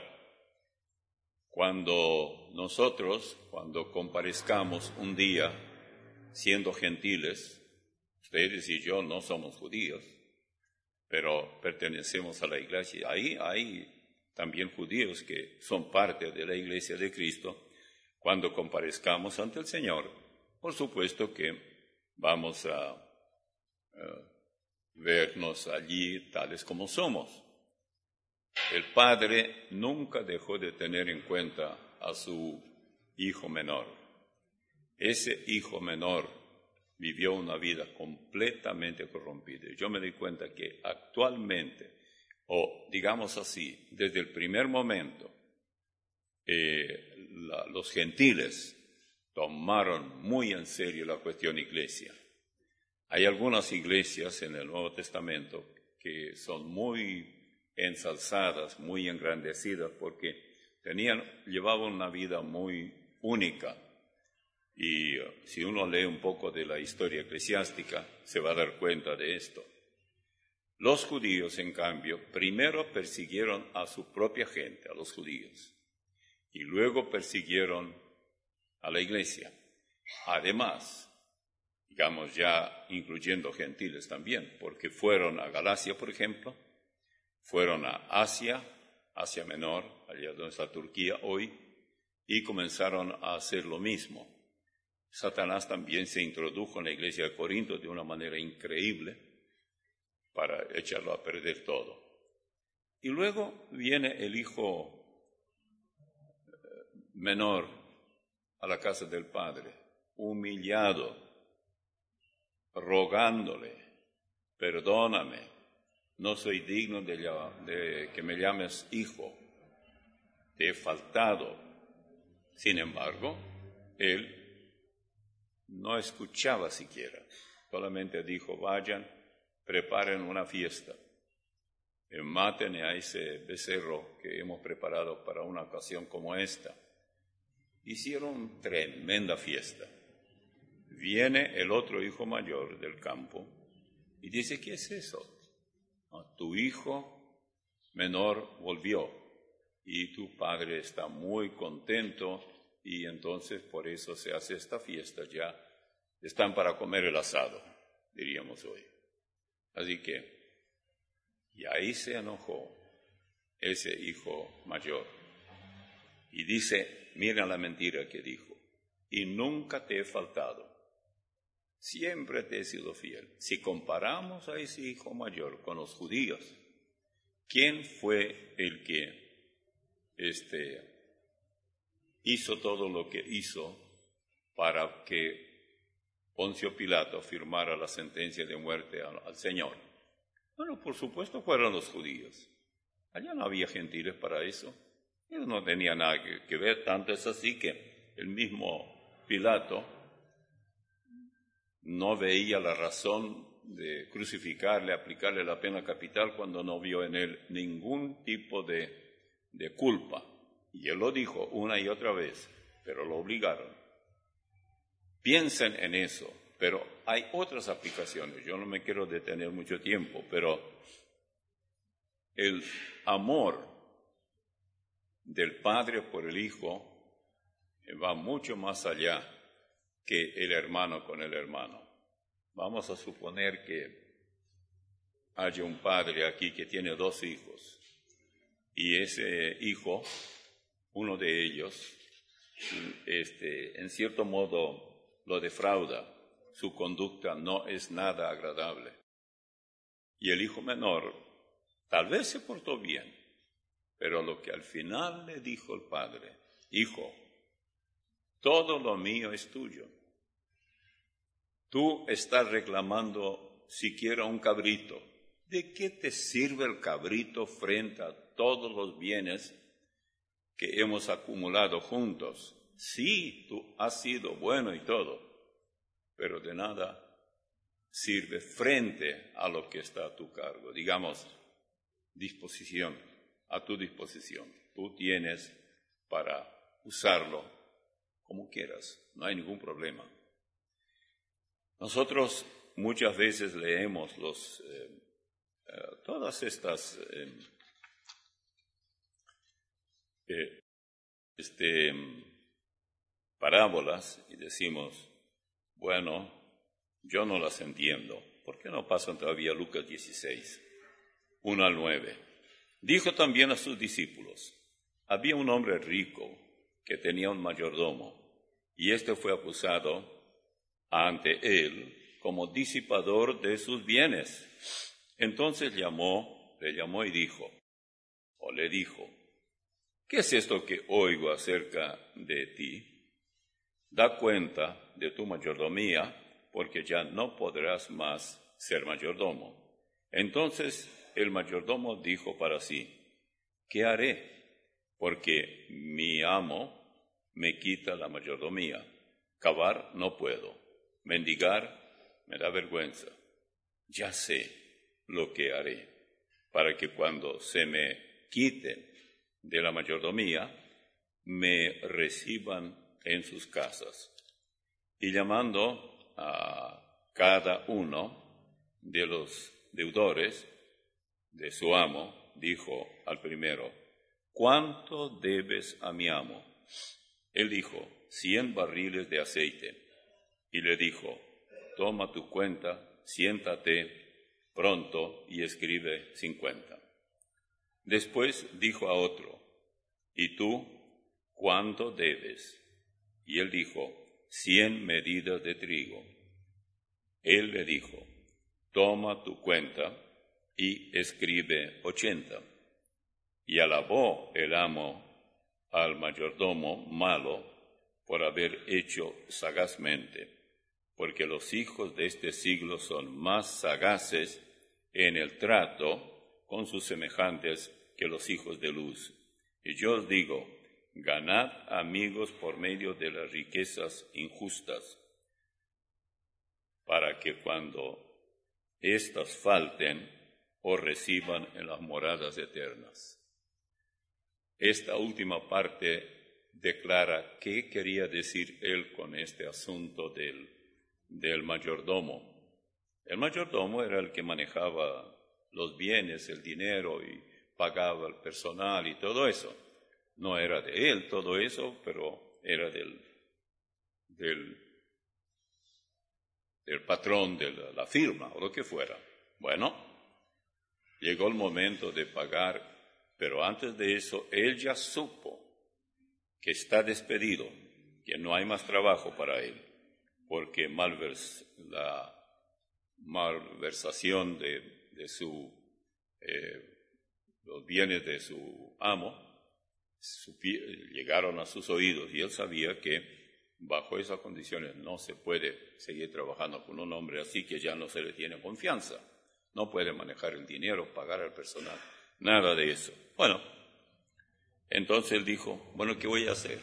cuando nosotros, cuando comparezcamos un día siendo gentiles, ustedes y yo no somos judíos, pero pertenecemos a la iglesia. Ahí hay también judíos que son parte de la iglesia de Cristo. Cuando comparezcamos ante el Señor, por supuesto que vamos a uh, vernos allí tales como somos. El Padre nunca dejó de tener en cuenta a su hijo menor. Ese hijo menor vivió una vida completamente corrompida. Yo me di cuenta que actualmente, o digamos así, desde el primer momento, eh, la, los gentiles tomaron muy en serio la cuestión iglesia. Hay algunas iglesias en el Nuevo Testamento que son muy ensalzadas, muy engrandecidas, porque tenían, llevaban una vida muy única. Y uh, si uno lee un poco de la historia eclesiástica, se va a dar cuenta de esto. Los judíos, en cambio, primero persiguieron a su propia gente, a los judíos, y luego persiguieron a la iglesia. Además, digamos ya incluyendo gentiles también, porque fueron a Galacia, por ejemplo, fueron a Asia, Asia Menor, allá donde está Turquía hoy, y comenzaron a hacer lo mismo. Satanás también se introdujo en la iglesia de Corinto de una manera increíble para echarlo a perder todo. Y luego viene el hijo menor a la casa del padre, humillado, rogándole, perdóname, no soy digno de, de que me llames hijo, te he faltado. Sin embargo, él no escuchaba siquiera, solamente dijo, vayan, preparen una fiesta, maten a ese becerro que hemos preparado para una ocasión como esta. Hicieron tremenda fiesta. Viene el otro hijo mayor del campo y dice, ¿qué es eso? No, tu hijo menor volvió y tu padre está muy contento y entonces por eso se hace esta fiesta. Ya están para comer el asado, diríamos hoy. Así que, y ahí se enojó ese hijo mayor y dice, mira la mentira que dijo, y nunca te he faltado. Siempre te he sido fiel. Si comparamos a ese hijo mayor con los judíos, ¿quién fue el que este, hizo todo lo que hizo para que Poncio Pilato firmara la sentencia de muerte al, al Señor? Bueno, por supuesto fueron los judíos. Allá no había gentiles para eso. Ellos no tenían nada que, que ver. Tanto es así que el mismo Pilato no veía la razón de crucificarle, aplicarle la pena capital cuando no vio en él ningún tipo de, de culpa. Y él lo dijo una y otra vez, pero lo obligaron. Piensen en eso, pero hay otras aplicaciones. Yo no me quiero detener mucho tiempo, pero el amor del padre por el hijo va mucho más allá que el hermano con el hermano. Vamos a suponer que haya un padre aquí que tiene dos hijos y ese hijo, uno de ellos, este, en cierto modo lo defrauda. Su conducta no es nada agradable. Y el hijo menor tal vez se portó bien, pero lo que al final le dijo el padre: hijo, todo lo mío es tuyo. Tú estás reclamando siquiera un cabrito. ¿De qué te sirve el cabrito frente a todos los bienes que hemos acumulado juntos? Sí, tú has sido bueno y todo, pero de nada sirve frente a lo que está a tu cargo. Digamos, disposición, a tu disposición. Tú tienes para usarlo como quieras, no hay ningún problema. Nosotros muchas veces leemos los, eh, eh, todas estas eh, eh, este, parábolas y decimos, bueno, yo no las entiendo. ¿Por qué no pasan todavía Lucas dieciséis, uno al nueve? Dijo también a sus discípulos: había un hombre rico que tenía un mayordomo, y éste fue acusado ante él como disipador de sus bienes. Entonces llamó, le llamó y dijo, o le dijo: ¿qué es esto que oigo acerca de ti? Da cuenta de tu mayordomía, porque ya no podrás más ser mayordomo. Entonces el mayordomo dijo para sí: ¿qué haré? Porque mi amo me quita la mayordomía. Cavar no puedo, mendigar me da vergüenza. Ya sé lo que haré, para que cuando se me quite de la mayordomía, me reciban en sus casas. Y llamando a cada uno de los deudores de su amo, dijo al primero: ¿cuánto debes a mi amo? Él dijo: cien barriles de aceite. Y le dijo: toma tu cuenta, siéntate pronto y escribe cincuenta. Después dijo a otro: ¿y tú cuánto debes? Y él dijo: cien medidas de trigo. Él le dijo: toma tu cuenta y escribe ochenta. Y alabó el amo al mayordomo malo por haber hecho sagazmente, porque los hijos de este siglo son más sagaces en el trato con sus semejantes que los hijos de luz. Y yo os digo, ganad amigos por medio de las riquezas injustas, para que cuando éstas falten, os reciban en las moradas eternas. Esta última parte declara qué quería decir él con este asunto del, del mayordomo. El mayordomo era el que manejaba los bienes, el dinero y pagaba el personal y todo eso. No era de él todo eso, pero era del, del, del patrón de la, la firma o lo que fuera. Bueno, llegó el momento de pagar, pero antes de eso él ya supo que está despedido, que no hay más trabajo para él, porque malvers, la malversación de, de su, eh, los bienes de su amo supi, llegaron a sus oídos, y él sabía que bajo esas condiciones no se puede seguir trabajando con un hombre así, que ya no se le tiene confianza. No puede manejar el dinero, pagar al personal, nada de eso. Bueno, entonces él dijo, bueno, ¿qué voy a hacer?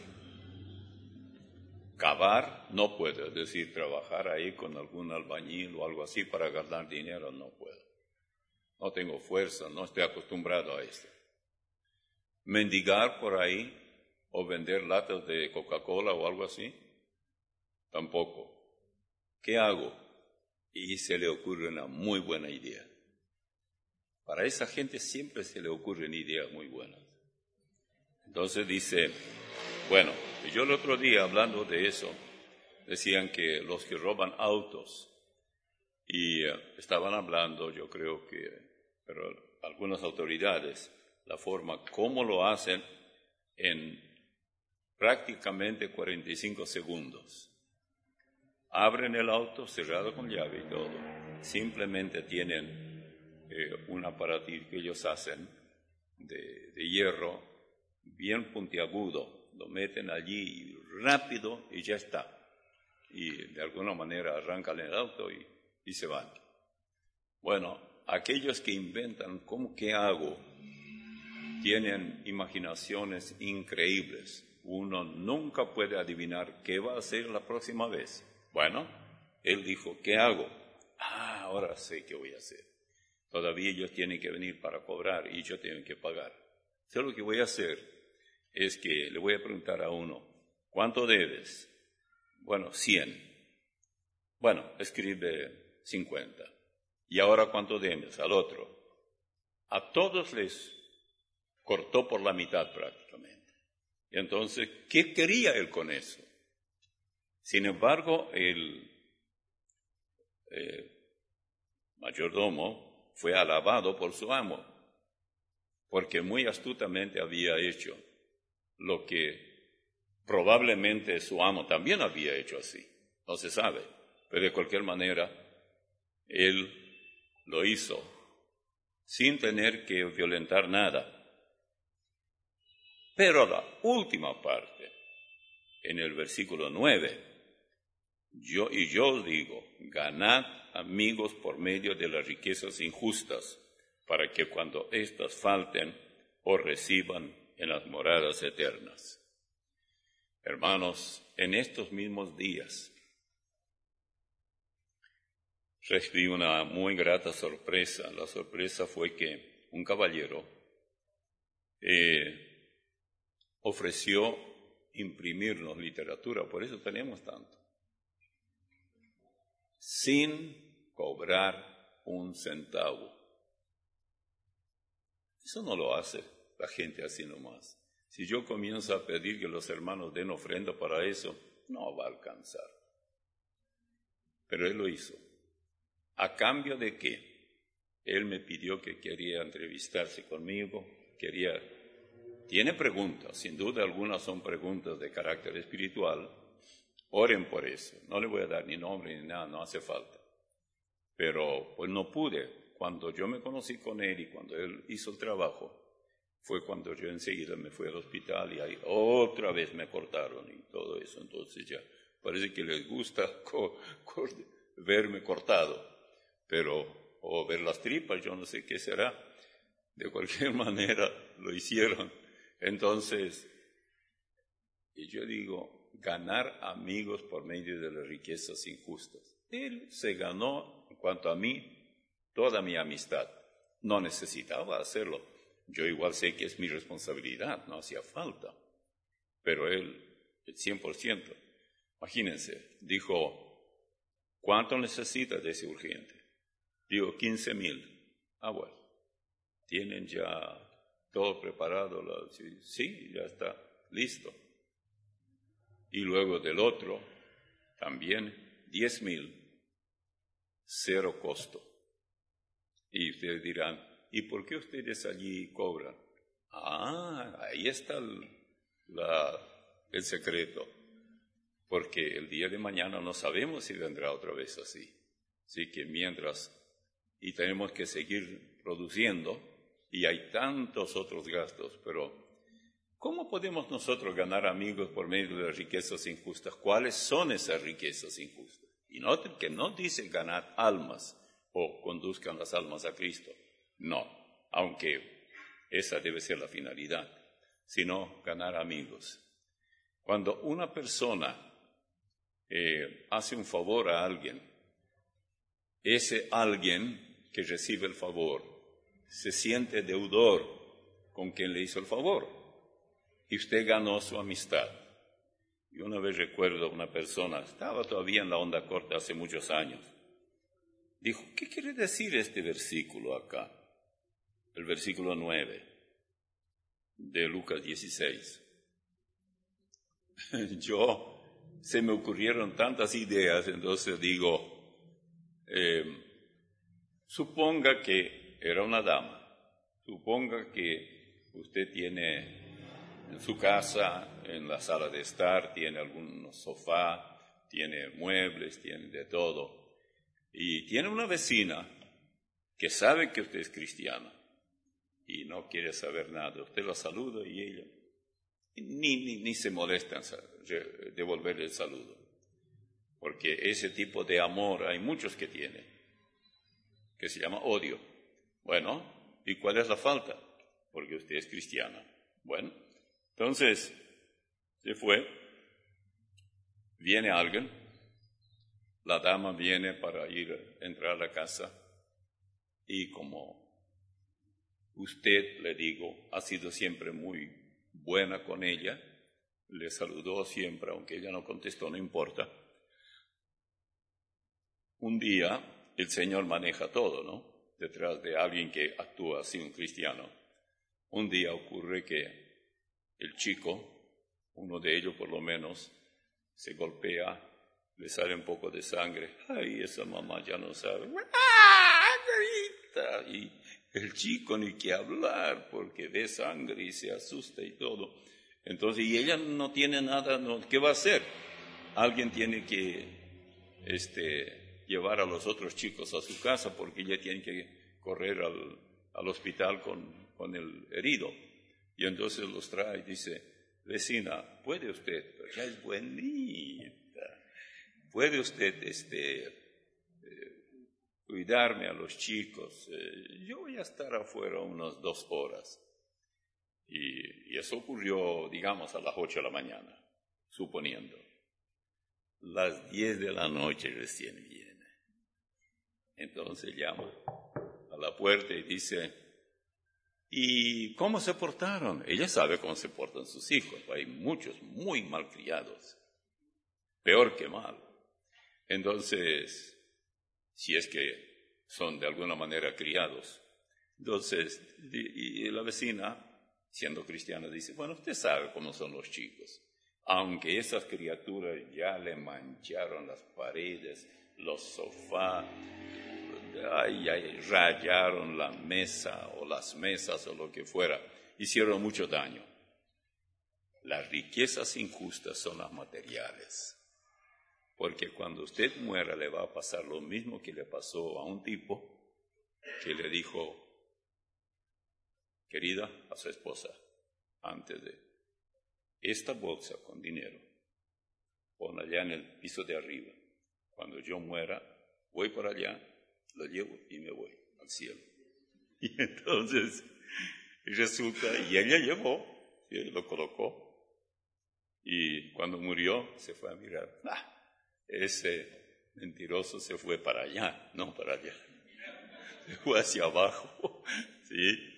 Cavar no puedo, es decir, trabajar ahí con algún albañil o algo así para ganar dinero, no puedo. No tengo fuerza, no estoy acostumbrado a esto. Mendigar por ahí ¿O vender latas de Coca-Cola o algo así? Tampoco. ¿Qué hago? Y se le ocurre una muy buena idea. Para esa gente siempre se le ocurren ideas muy buenas. Entonces dice, bueno, yo el otro día hablando de eso, decían que los que roban autos, y uh, estaban hablando, yo creo que, pero algunas autoridades, la forma como lo hacen en prácticamente cuarenta y cinco segundos. Abren el auto cerrado con llave y todo. Simplemente tienen eh, un aparatito que ellos hacen de, de hierro, bien puntiagudo. Lo meten allí rápido y ya está. Y de alguna manera arrancan el auto y, y se van. Bueno, aquellos que inventan ¿cómo que hago? Tienen imaginaciones increíbles. Uno nunca puede adivinar qué va a hacer la próxima vez. Bueno, él dijo, ¿qué hago? Ah, ahora sé qué voy a hacer. Todavía ellos tienen que venir para cobrar y yo tengo que pagar. Entonces lo que voy a hacer es que le voy a preguntar a uno, ¿cuánto debes? Bueno, cien. Bueno, escribe cincuenta. ¿Y ahora cuánto debes? Al otro. A todos les cortó por la mitad prácticamente. Y entonces, ¿qué quería él con eso? Sin embargo, el eh, mayordomo fue alabado por su amo, porque muy astutamente había hecho lo que probablemente su amo también había hecho así. No se sabe, pero de cualquier manera, él lo hizo sin tener que violentar nada. Pero la última parte, en el versículo nueve, yo y yo os digo, ganad amigos por medio de las riquezas injustas, para que cuando éstas falten, os reciban en las moradas eternas. Hermanos, en estos mismos días, recibí una muy grata sorpresa. La sorpresa fue que un caballero eh, ofreció imprimirnos literatura, por eso tenemos tanto, sin cobrar un centavo. Eso no lo hace la gente así nomás. Si yo comienzo a pedir que los hermanos den ofrenda para eso, no va a alcanzar. Pero él lo hizo. ¿A cambio de qué? Él me pidió que quería entrevistarse conmigo, quería... Tiene preguntas, sin duda algunas son preguntas de carácter espiritual. Oren por eso. No le voy a dar ni nombre ni nada, no hace falta. Pero pues no pude. Cuando yo me conocí con él y cuando él hizo el trabajo, fue cuando yo enseguida me fui al hospital y ahí otra vez me cortaron y todo eso. Entonces ya parece que les gusta co- co- verme cortado, pero o ver las tripas, yo no sé qué será. De cualquier manera lo hicieron. Entonces, y yo digo, ganar amigos por medio de las riquezas injustas. Él se ganó, en cuanto a mí, toda mi amistad. No necesitaba hacerlo. Yo igual sé que es mi responsabilidad, no hacía falta. Pero él, el cien por ciento. Imagínense, dijo, ¿cuánto necesita de ese urgente? Digo, quince mil. Ah, bueno, tienen ya todo preparado. La, sí, sí, ya está listo. Y luego del otro, también diez mil, cero costo. Y ustedes dirán, ¿y por qué ustedes allí cobran? Ah, ahí está el, la, el secreto. Porque el día de mañana no sabemos si vendrá otra vez así. Así que mientras, y tenemos que seguir produciendo, y hay tantos otros gastos, pero ¿cómo podemos nosotros ganar amigos por medio de las riquezas injustas? ¿Cuáles son esas riquezas injustas? Y noten que no dice ganar almas o conduzcan las almas a Cristo. No, aunque esa debe ser la finalidad, sino ganar amigos. Cuando una persona eh, hace un favor a alguien, ese alguien que recibe el favor se siente deudor con quien le hizo el favor. y usted ganó su amistad. Y una vez recuerdo una persona, estaba todavía en la onda corta hace muchos años, dijo, ¿qué quiere decir este versículo acá? El versículo nueve de Lucas dieciséis. Yo, se me ocurrieron tantas ideas, entonces digo, eh, suponga que era una dama, suponga que usted tiene en su casa, en la sala de estar, tiene algún sofá, tiene muebles, tiene de todo, y tiene una vecina que sabe que usted es cristiano y no quiere saber nada. Usted la saluda y ella ni, ni, ni se molesta en devolverle el saludo, porque ese tipo de amor hay muchos que tienen, que se llama odio. Bueno, ¿y cuál es la falta? Porque usted es cristiana. Bueno, entonces se fue, viene alguien, la dama viene para ir, entrar a la casa, y como usted, le digo, ha sido siempre muy buena con ella, le saludó siempre, aunque ella no contestó, no importa. Un día el Señor maneja todo, ¿no? Detrás de alguien que actúa así, un cristiano. Un día ocurre que el chico, uno de ellos por lo menos, se golpea, le sale un poco de sangre. Ay, esa mamá ya no sabe. ¡Ah, grita! Y el chico ni que hablar porque ve sangre y se asusta y todo. Entonces, y ella no tiene nada, no, ¿qué va a hacer? Alguien tiene que este, llevar a los otros chicos a su casa porque ella tiene que correr al, al hospital con, con el herido. Y entonces los trae y dice, vecina, ¿puede usted? Pero ya es buenita. ¿Puede usted este, eh, cuidarme a los chicos? Eh, yo voy a estar afuera unas dos horas. Y, y eso ocurrió, digamos, a las ocho de la mañana, suponiendo. Las diez de la noche recién viene. Entonces llama a la puerta y dice, ¿y cómo se portaron? Ella sabe cómo se portan sus hijos. Hay muchos muy malcriados, peor que mal. Entonces, si es que son de alguna manera criados. Entonces, y la vecina, siendo cristiana, dice, bueno, usted sabe cómo son los chicos. Aunque esas criaturas ya le mancharon las paredes, los sofás, ay, ay, rayaron la mesa o las mesas o lo que fuera, hicieron mucho daño. Las riquezas injustas son las materiales. Porque cuando usted muera le va a pasar lo mismo que le pasó a un tipo que le dijo, querida, a su esposa, antes de, esta bolsa con dinero, pon allá en el piso de arriba. Cuando yo muera, voy por allá, lo llevo y me voy al cielo. Y entonces resulta, y ella llevó, y él lo colocó, y cuando murió se fue a mirar. ¡Ah! Ese mentiroso se fue para allá, no para allá. Se fue hacia abajo, ¿sí?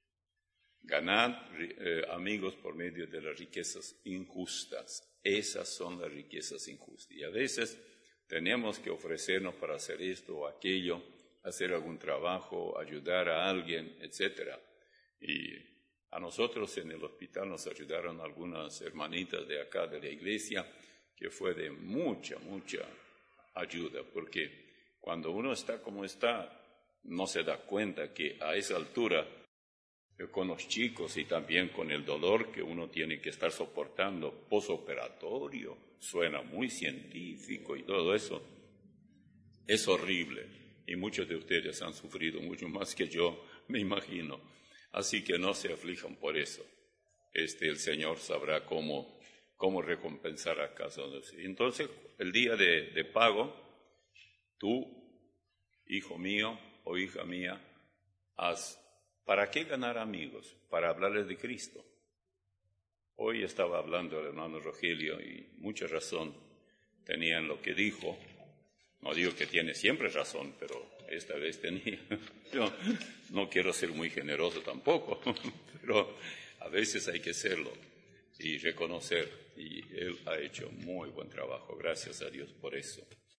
Ganar eh, amigos por medio de las riquezas injustas. Esas son las riquezas injustas. Y a veces tenemos que ofrecernos para hacer esto o aquello, hacer algún trabajo, ayudar a alguien, etcétera. Y a nosotros en el hospital nos ayudaron algunas hermanitas de acá de la iglesia, que fue de mucha, mucha ayuda, porque cuando uno está como está, no se da cuenta que a esa altura, con los chicos y también con el dolor que uno tiene que estar soportando posoperatorio, suena muy científico y todo eso, es horrible. Y muchos de ustedes han sufrido mucho más que yo, me imagino. Así que no se aflijan por eso. Este, el Señor sabrá cómo, cómo recompensar a cada uno. Entonces, el día de, de pago, tú, hijo mío o hija mía, haz. ¿Para qué ganar amigos? Para hablarles de Cristo. Hoy estaba hablando el hermano Rogelio y mucha razón tenía en lo que dijo. No digo que tiene siempre razón, pero esta vez tenía. Yo no quiero ser muy generoso tampoco, pero a veces hay que serlo. y reconocer. Y Él ha hecho muy buen trabajo. Gracias a Dios por eso.